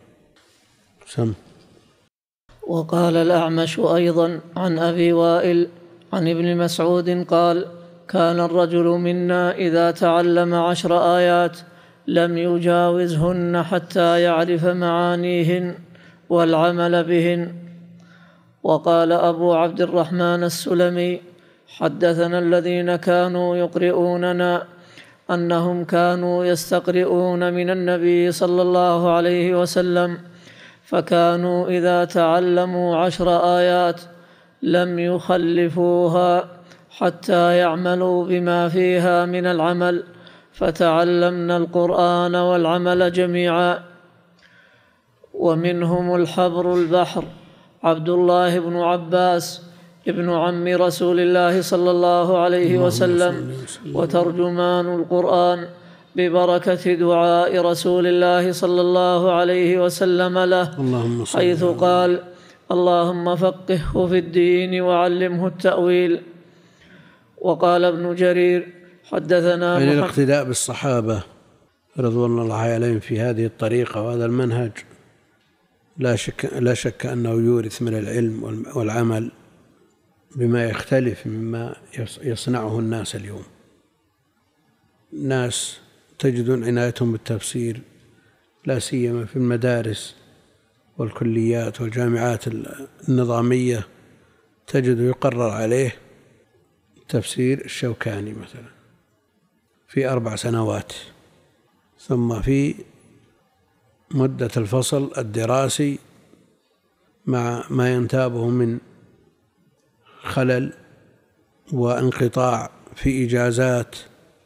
وقال الأعمش أيضا عن أبي وائل عن ابن مسعود قال: كان الرجل منا إذا تعلم 10 آيات لم يجاوزهن حتى يعرف معانيهن والعمل بهن. وقال أبو عبد الرحمن السلمي: حدثنا الذين كانوا يقرؤوننا أنهم كانوا يستقرؤون من النبي صلى الله عليه وسلم، فكانوا إذا تعلموا 10 آيات لم يخلفوها حتى يعملوا بما فيها من العمل، فتعلمنا القرآن والعمل جميعا. ومنهم الحبر البحر عبد الله بن عباس ابن عم رسول الله صلى الله عليه وسلم وترجمان القرآن، ببركة دعاء رسول الله صلى الله عليه وسلم له، حيث قال: اللهم فقهه في الدين وعلمه التأويل. وقال ابن جرير: حدثنا الاقتداء بالصحابة رضوان الله عليهم في هذه الطريقة وهذا المنهج لا شك أنه يورث من العلم والعمل بما يختلف مما يصنعه الناس اليوم. الناس تجدون عنايتهم بالتفسير لا سيما في المدارس والكليات والجامعات النظامية، تجد يقرر عليه تفسير الشوكاني مثلا في 4 سنوات، ثم في مدة الفصل الدراسي مع ما ينتابه من خلل وانقطاع في إجازات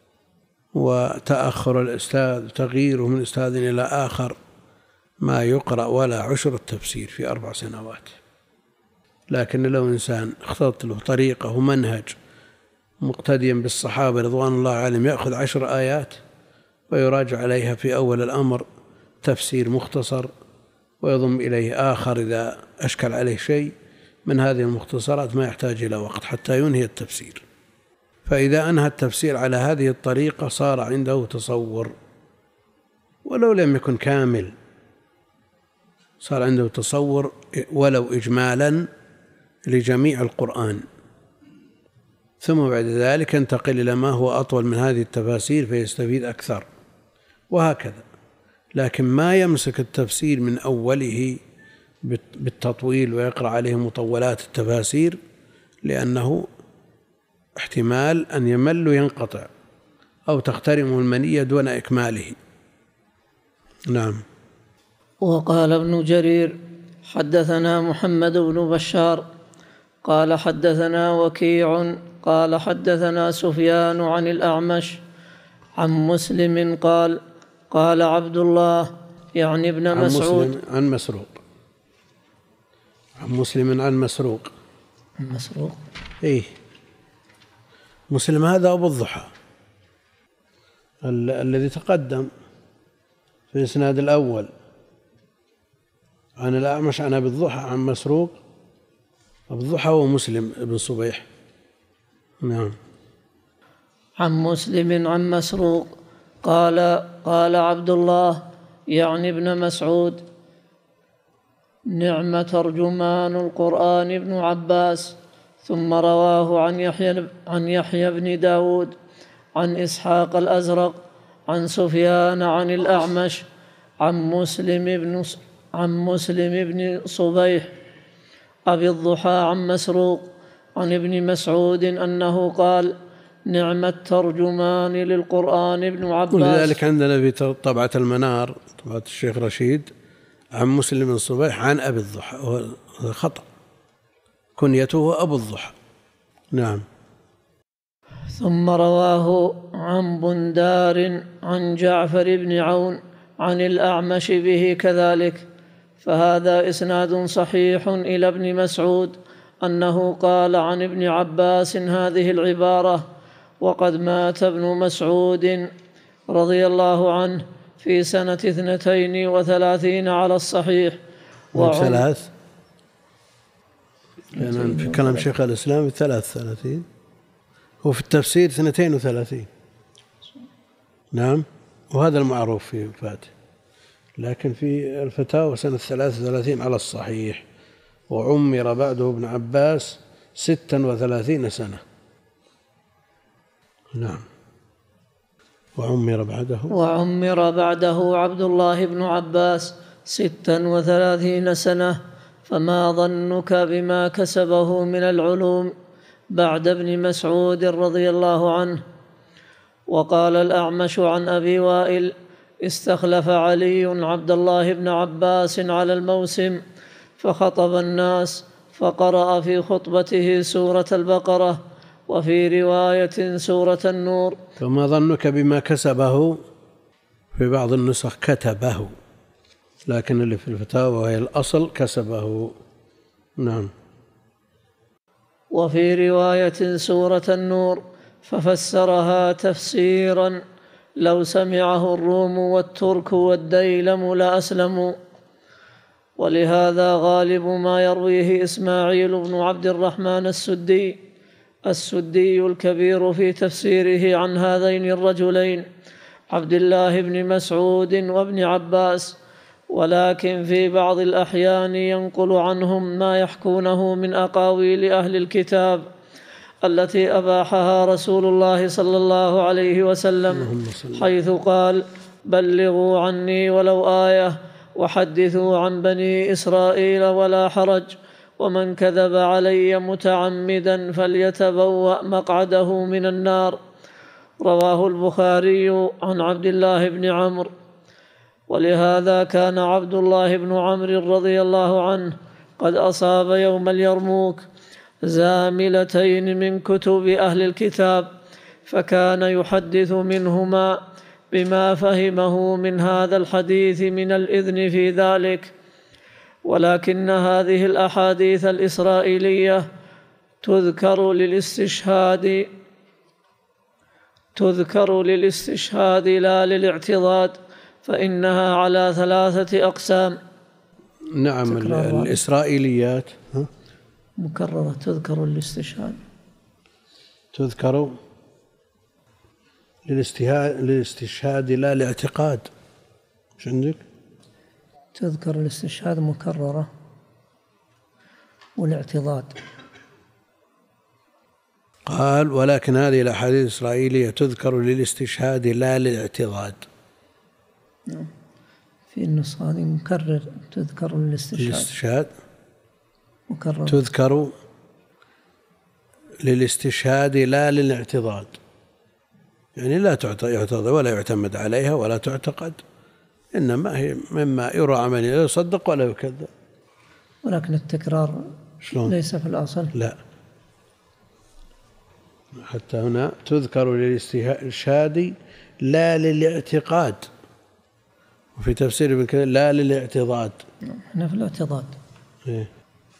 وتأخر الأستاذ وتغييره من أستاذ إلى آخر، ما يقرأ ولا عشر التفسير في 4 سنوات. لكن لو إنسان اخترت له طريقة ومنهج مقتديا بالصحابة رضوان الله عليهم يأخذ 10 آيات ويراجع عليها في أول الأمر تفسير مختصر، ويضم إليه آخر إذا أشكل عليه شيء من هذه المختصرات، ما يحتاج إلى وقت حتى ينهي التفسير. فإذا أنهى التفسير على هذه الطريقة صار عنده تصور ولو لم يكن كامل، صار عنده تصور ولو إجمالا لجميع القرآن، ثم بعد ذلك ينتقل إلى ما هو أطول من هذه التفاسير فيستفيد أكثر، وهكذا. لكن ما يمسك التفسير من أوله بالتطويل ويقرأ عليه مطولات التفاسير، لأنه احتمال أن يمل وينقطع أو تخترمه المنية دون إكماله. نعم. وقال ابن جرير: حدثنا محمد بن بشار قال حدثنا وكيع قال حدثنا سفيان عن الأعمش عن مسلم قال: قال عبد الله يعني ابن مسعود عن مسروق، عن مسلم عن مسروق. مسروق إيه، مسلم هذا أبو الضحى الذي تقدم في الإسناد الأول، عن الأعمش عن أبي الضحى عن مسروق. أبو الضحى هو مسلم بن صبيح. نعم. عن مسلم عن مسروق قال عبد الله يعني ابن مسعود: نعم ترجمان القرآن ابن عباس. ثم رواه عن يحيى بن داود عن إسحاق الأزرق عن سفيان عن الأعمش عن مسلم بن صبيح أبي الضحى عن مسروق عن ابن مسعود أنه قال: نعم الترجمان للقرآن ابن عباس. ولذلك عندنا في طبعة المنار، طبعة الشيخ رشيد، عن مسلم بن صبيح عن أبي الضحى، هذا خطأ، كنيته أبو الضحى. نعم. ثم رواه عن بندار عن جعفر بن عون عن الأعمش به كذلك، فهذا إسناد صحيح إلى ابن مسعود أنه قال عن ابن عباس هذه العبارة: وقد مات ابن مسعود رضي الله عنه في سنة 32 على الصحيح. ثلاث، لأن في كلام شيخ الإسلام 33، وفي التفسير 32. نعم، وهذا المعروف في فاتح، لكن في الفتاوى سنة 33 على الصحيح. وعمر بعده ابن عباس 36 سنة. نعم. وعمر بعده عبد الله بن عباس 36 سنة. فما ظنك بما كسبه من العلوم بعد ابن مسعود رضي الله عنه. وقال الأعمش عن أبي وائل: استخلف علي عبد الله بن عباس على الموسم فخطب الناس فقرأ في خطبته سورة البقرة، وفي رواية سورة النور. فما ظنك بما كسبه، في بعض النسخ كتبه، لكن اللي في الفتاوى وهي الأصل كسبه. نعم. وفي رواية سورة النور، ففسرها تفسيرا لو سمعه الروم والترك والديلم لأسلموا. ولهذا غالب ما يرويه إسماعيل بن عبد الرحمن السدي الكبير في تفسيره عن هذين الرجلين عبد الله بن مسعود وابن عباس، ولكن في بعض الأحيان ينقل عنهم ما يحكونه من أقاويل أهل الكتاب التي أباحها رسول الله صلى الله عليه وسلم، حيث قال: بلغوا عني ولو آية وحدثوا عن بني إسرائيل ولا حرج، ومن كذب علي متعمدا فليتبوأ مقعده من النار. رواه البخاري عن عبد الله بن عمرو. ولهذا كان عبد الله بن عمرو رضي الله عنه قد أصاب يوم اليرموك زاملتين من كتب أهل الكتاب، فكان يحدث منهما بما فهمه من هذا الحديث من الإذن في ذلك. ولكن هذه الأحاديث الإسرائيلية تذكر للاستشهاد لا للاعتضاد، فإنها على 3 أقسام. نعم، الإسرائيليات مكررة تذكر للاستشهاد، تذكر للاستشهاد لا لاعتقاد. ايش عندك؟ تذكر الاستشهاد مكررة والاعتضاد. قال ولكن هذه الأحاديث الإسرائيلية تذكر للاستشهاد لا للاعتضاد. في النسخة هذه مكرر تذكر للاستشهاد مكرر، تذكر للاستشهاد لا للاعتضاد، يعني لا يعتضد ولا يعتمد عليها ولا تعتقد، إنما هي مما يرى عمليا لا يصدق ولا يكذب. ولكن التكرار شلون؟ ليس في الأصل. لا، حتى هنا تذكر للاستشهاد لا للاعتقاد، وفي تفسير ابن كثير لا للاعتضاد. هنا في الاعتضاد. إيه؟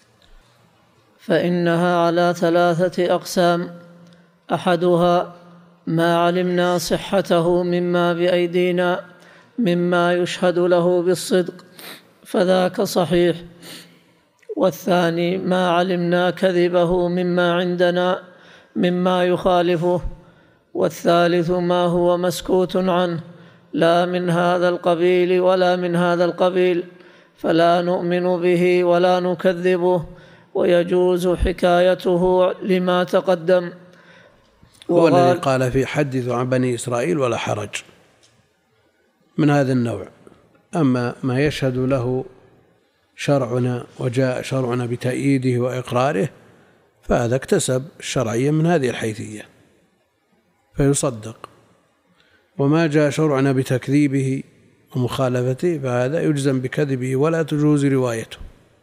فإنها على 3 أقسام: أحدها ما علمنا صحته مما بأيدينا مما يشهد له بالصدق فذاك صحيح، والثاني ما علمنا كذبه مما عندنا مما يخالفه، والثالث ما هو مسكوت عنه لا من هذا القبيل ولا من هذا القبيل، فلا نؤمن به ولا نكذبه، ويجوز حكايته لما تقدم. هو الذي قال في حدثوا عن بني إسرائيل ولا حرج من هذا النوع. أما ما يشهد له شرعنا وجاء شرعنا بتأييده وإقراره فهذا اكتسب الشرعية من هذه الحيثية فيصدق، وما جاء شرعنا بتكذيبه ومخالفته فهذا يجزم بكذبه ولا تجوز روايته.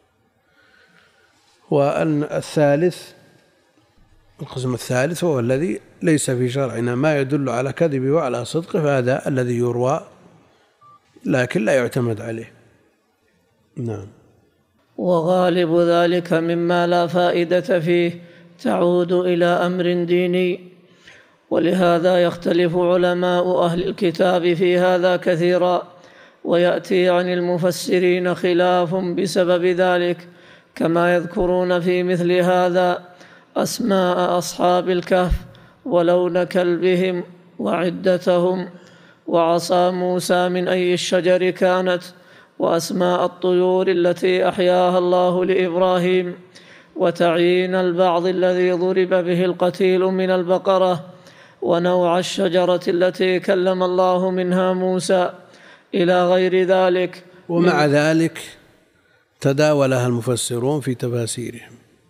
والثالث القسم الثالث هو الذي ليس في شرعنا ما يدل على كذبه وعلى صدقه، فهذا الذي يروى لكن لا يعتمد عليه. نعم. وغالب ذلك مما لا فائدة فيه تعود إلى أمر ديني، ولهذا يختلف علماء أهل الكتاب في هذا كثيرا، ويأتي عن المفسرين خلاف بسبب ذلك، كما يذكرون في مثل هذا أسماء أصحاب الكهف ولون كلبهم وعدتهم وعصا موسى من أي الشجر كانت، وأسماء الطيور التي أحياها الله لإبراهيم، وتعيين البعض الذي ضرب به القتيل من البقرة، ونوع الشجرة التي كلم الله منها موسى، إلى غير ذلك. ومع ذلك تداولها المفسرون في تفاسيرهم،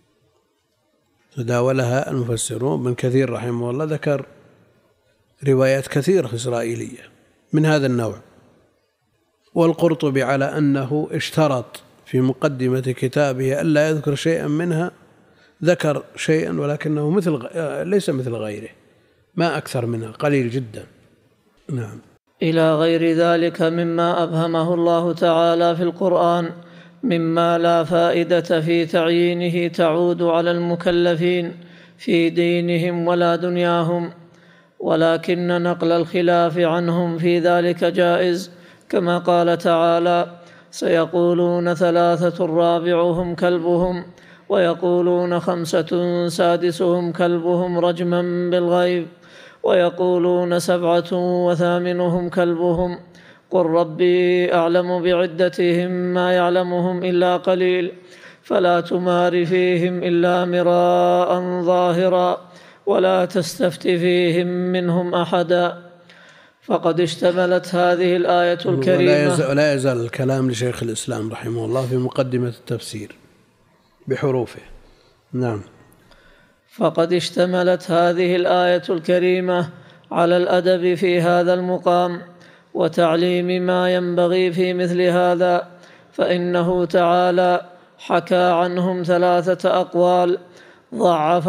تداولها المفسرون. ابن كثير رحمه الله ذكر روايات كثيرة إسرائيلية من هذا النوع، والقرطبي على أنه اشترط في مقدمة كتابه ألا يذكر شيئا منها، ذكر شيئا ولكنه ليس مثل غيره، ما أكثر منها، قليل جدا. نعم. إلى غير ذلك مما أبهمه الله تعالى في القرآن مما لا فائدة في تعيينه تعود على المكلفين في دينهم ولا دنياهم، ولكن نقل الخلاف عنهم في ذلك جائز، كما قال تعالى: سيقولون 3 رابعهم كلبهم، ويقولون 5 سادسهم كلبهم رجما بالغيب، ويقولون 7 وثامنهم كلبهم، قل ربي أعلم بعدتهم ما يعلمهم إلا قليل، فلا تمار فيهم إلا مراء ظاهرا ولا تستفت فيهم منهم أحدا. فقد اشتملت هذه الآية الكريمة، ولا يزال الكلام لشيخ الإسلام رحمه الله في مقدمة التفسير بحروفه. نعم. فقد اشتملت هذه الآية الكريمة على الأدب في هذا المقام وتعليم ما ينبغي في مثل هذا، فإنه تعالى حكى عنهم 3 أقوال، ضعف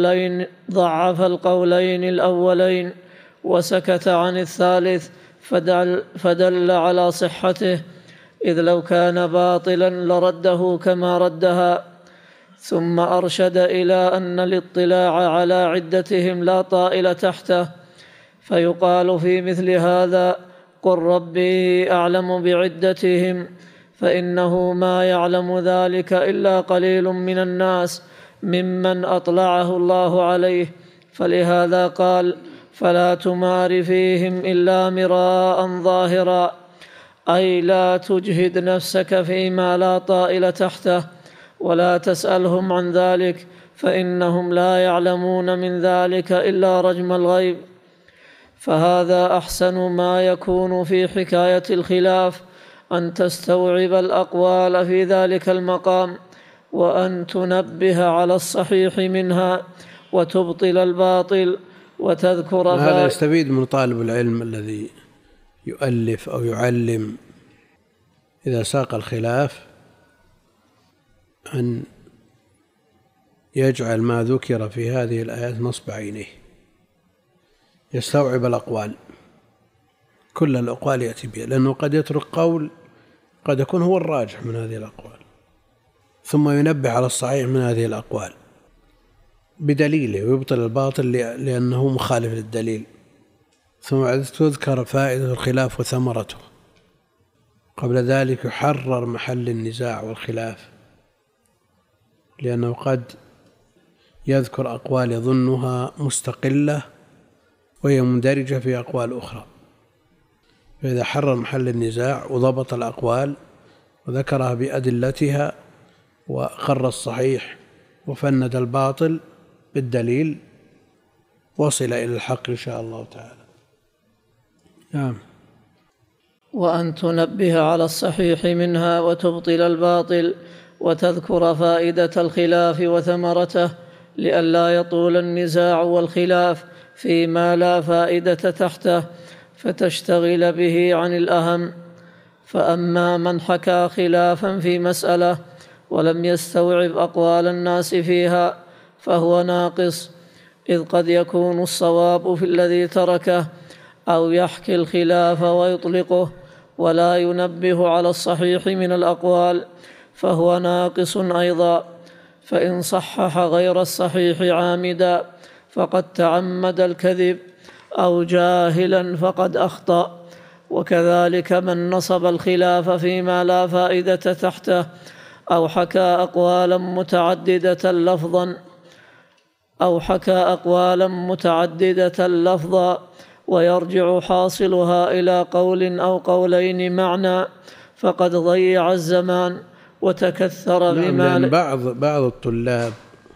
القولين الأولين وسكت عن الثالث، فدل على صحته، إذ لو كان باطلا لرده كما ردها. ثم أرشد إلى أن الاطلاع على عدتهم لا طائل تحته، فيقال في مثل هذا: قل ربي أعلم بعدتهم، فإنه ما يعلم ذلك إلا قليل من الناس ممن أطلعه الله عليه. فلهذا قال: فلا تمار فيهم إلا مراء ظاهرا، أي لا تجهد نفسك فيما لا طائل تحته، ولا تسألهم عن ذلك، فإنهم لا يعلمون من ذلك إلا رجم الغيب. فهذا أحسن ما يكون في حكاية الخلاف، أن تستوعب الأقوال في ذلك المقام، وأن تنبه على الصحيح منها وتبطل الباطل وتذكر هذا يستفيد من طالب العلم الذي يؤلف أو يعلم إذا ساق الخلاف أن يجعل ما ذكر في هذه الآيات نصب عينيه، يستوعب الأقوال، كل الأقوال يأتي بها، لأنه قد يترك قول قد يكون هو الراجح من هذه الأقوال، ثم ينبه على الصحيح من هذه الأقوال بدليله، ويبطل الباطل لأنه مخالف للدليل، ثم تذكر فائدة الخلاف وثمرته. قبل ذلك يحرر محل النزاع والخلاف، لأنه قد يذكر أقوال يظنها مستقلة وهي مندرجة في أقوال أخرى، فإذا حرر محل النزاع وضبط الأقوال وذكرها بأدلتها وقر الصحيح وفند الباطل بالدليل وصل إلى الحق إن شاء الله تعالى. نعم. وأن تنبه على الصحيح منها وتبطل الباطل وتذكر فائدة الخلاف وثمرته، لئلا يطول النزاع والخلاف فيما لا فائدة تحته فتشتغل به عن الأهم. فأما من حكى خلافا في مسألة ولم يستوعب أقوال الناس فيها فهو ناقص، إذ قد يكون الصواب في الذي تركه، أو يحكي الخلاف ويطلقه ولا ينبه على الصحيح من الأقوال، فهو ناقص أيضا. فإن صحح غير الصحيح عامدا فقد تعمد الكذب، أو جاهلا فقد أخطأ. وكذلك من نصب الخلاف فيما لا فائدة تحته، أو حكى أقوالا متعددة لفظا ويرجع حاصلها إلى قول أو قولين معنى، فقد ضيع الزمان وتكثر بما بعض الطلاب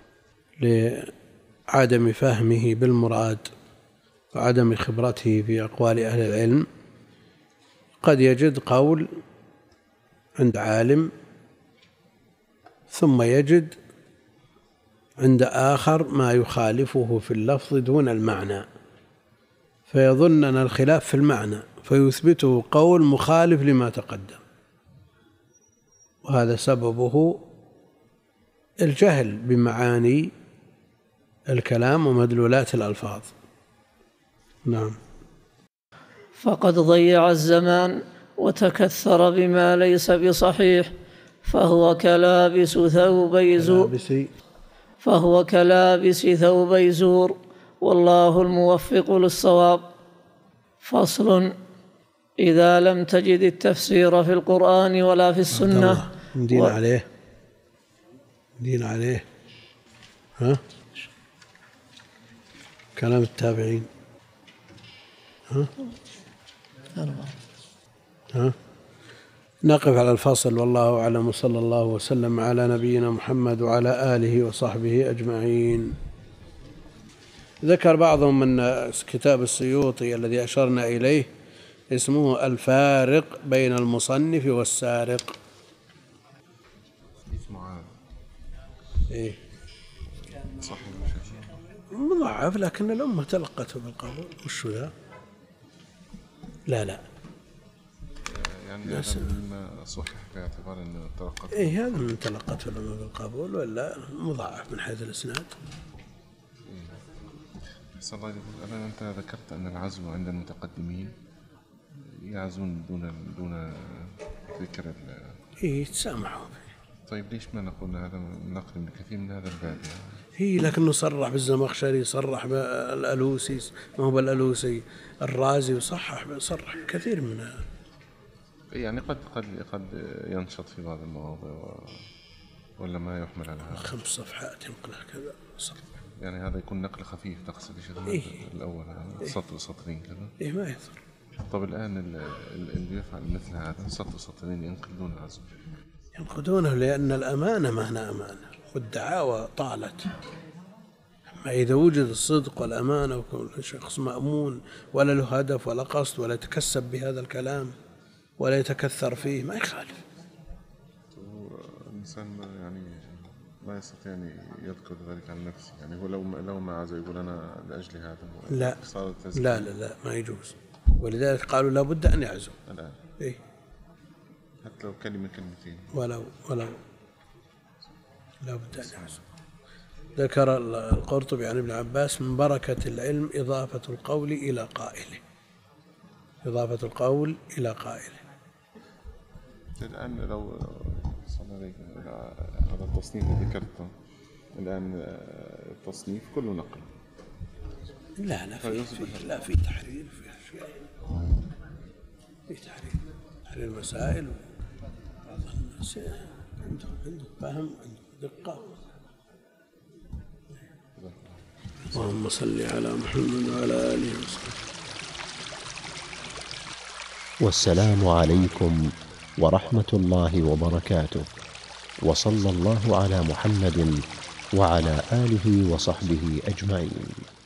لعدم فهمه بالمراد وعدم خبرته في أقوال أهل العلم قد يجد قول عند عالم ثم يجد عند آخر ما يخالفه في اللفظ دون المعنى، فيظن أن الخلاف في المعنى فيثبته قول مخالف لما تقدم، وهذا سببه الجهل بمعاني الكلام ومدلولات الألفاظ. نعم. فقد ضيع الزمان وتكثر بما ليس بصحيح، فهو كلابس ثوبي زور، والله الموفق للصواب. فصل: إذا لم تجد التفسير في القرآن ولا في السنة دين عليه ها كلام التابعين نقف على الفصل، والله أعلم، صلى الله وسلم على نبينا محمد وعلى آله وصحبه أجمعين. ذكر بعضهم من كتاب السيوطي الذي أشرنا إليه اسمه الفارق بين المصنف والسارق. صح مضاعف، لكن الأمة تلقته بالقبول. وش ذا؟ لا يعني هذا مما صحح باعتبار أنه تلقته. هذا من تلقته الأمة بالقبول، ولا مضاعف من حيث الإسناد. أحسن الله يقول. أنا أنت ذكرت أن العزو عند المتقدمين يعزون دون ذكر يتسامحوا. طيب ليش ما نقول هذا نقل من كثير من هذا الباب لكنه صرح بالزمخشري، صرح بالألوسي، ما هو بالألوسي، الرازي، وصرح كثير منها. يعني قد ينشط في بعض المواضيع ولا ما يحمل على هذا. 5 صفحات ينقلها كذا صرح. يعني هذا يكون نقل خفيف تقصد شيخ الأول هذا سطر وسطرين كذا. ما يضر. طب الآن اللي يفعل مثل هذا سطر وسطرين ينقلون العزم، ينقدونه لأن الأمانة ما هنا أمانة، والدعاوى طالت. أما إذا وجد الصدق والأمانة وكل شخص مأمون ولا له هدف ولا قصد ولا يتكسب بهذا الكلام ولا يتكثر فيه، ما يخالف. الإنسان يعني ما يستطيع أن يذكر ذلك عن نفسه، يعني هو لو ما عايز يقول أنا لأجل هذا. لا ما يجوز، ولذلك قالوا لا بد أن يعزم الآن. حتى لو كلمة كلمتين ولو لا بد أن يعزم. ذكر القرطبي عن ابن عباس: من بركة العلم إضافة القول إلى قائله. إضافة القول إلى قائله. الآن لو صلى عليك هذا التصنيف اللي ذكرته الآن التصنيف كله نقل. لا في تحرير، في تحرير مسائل. بعض الناس عنده فهم، عنده دقة. اللهم صل على محمد وعلى آله وصحبه. والسلام عليكم ورحمة الله وبركاته، وصلى الله على محمد وعلى آله وصحبه أجمعين.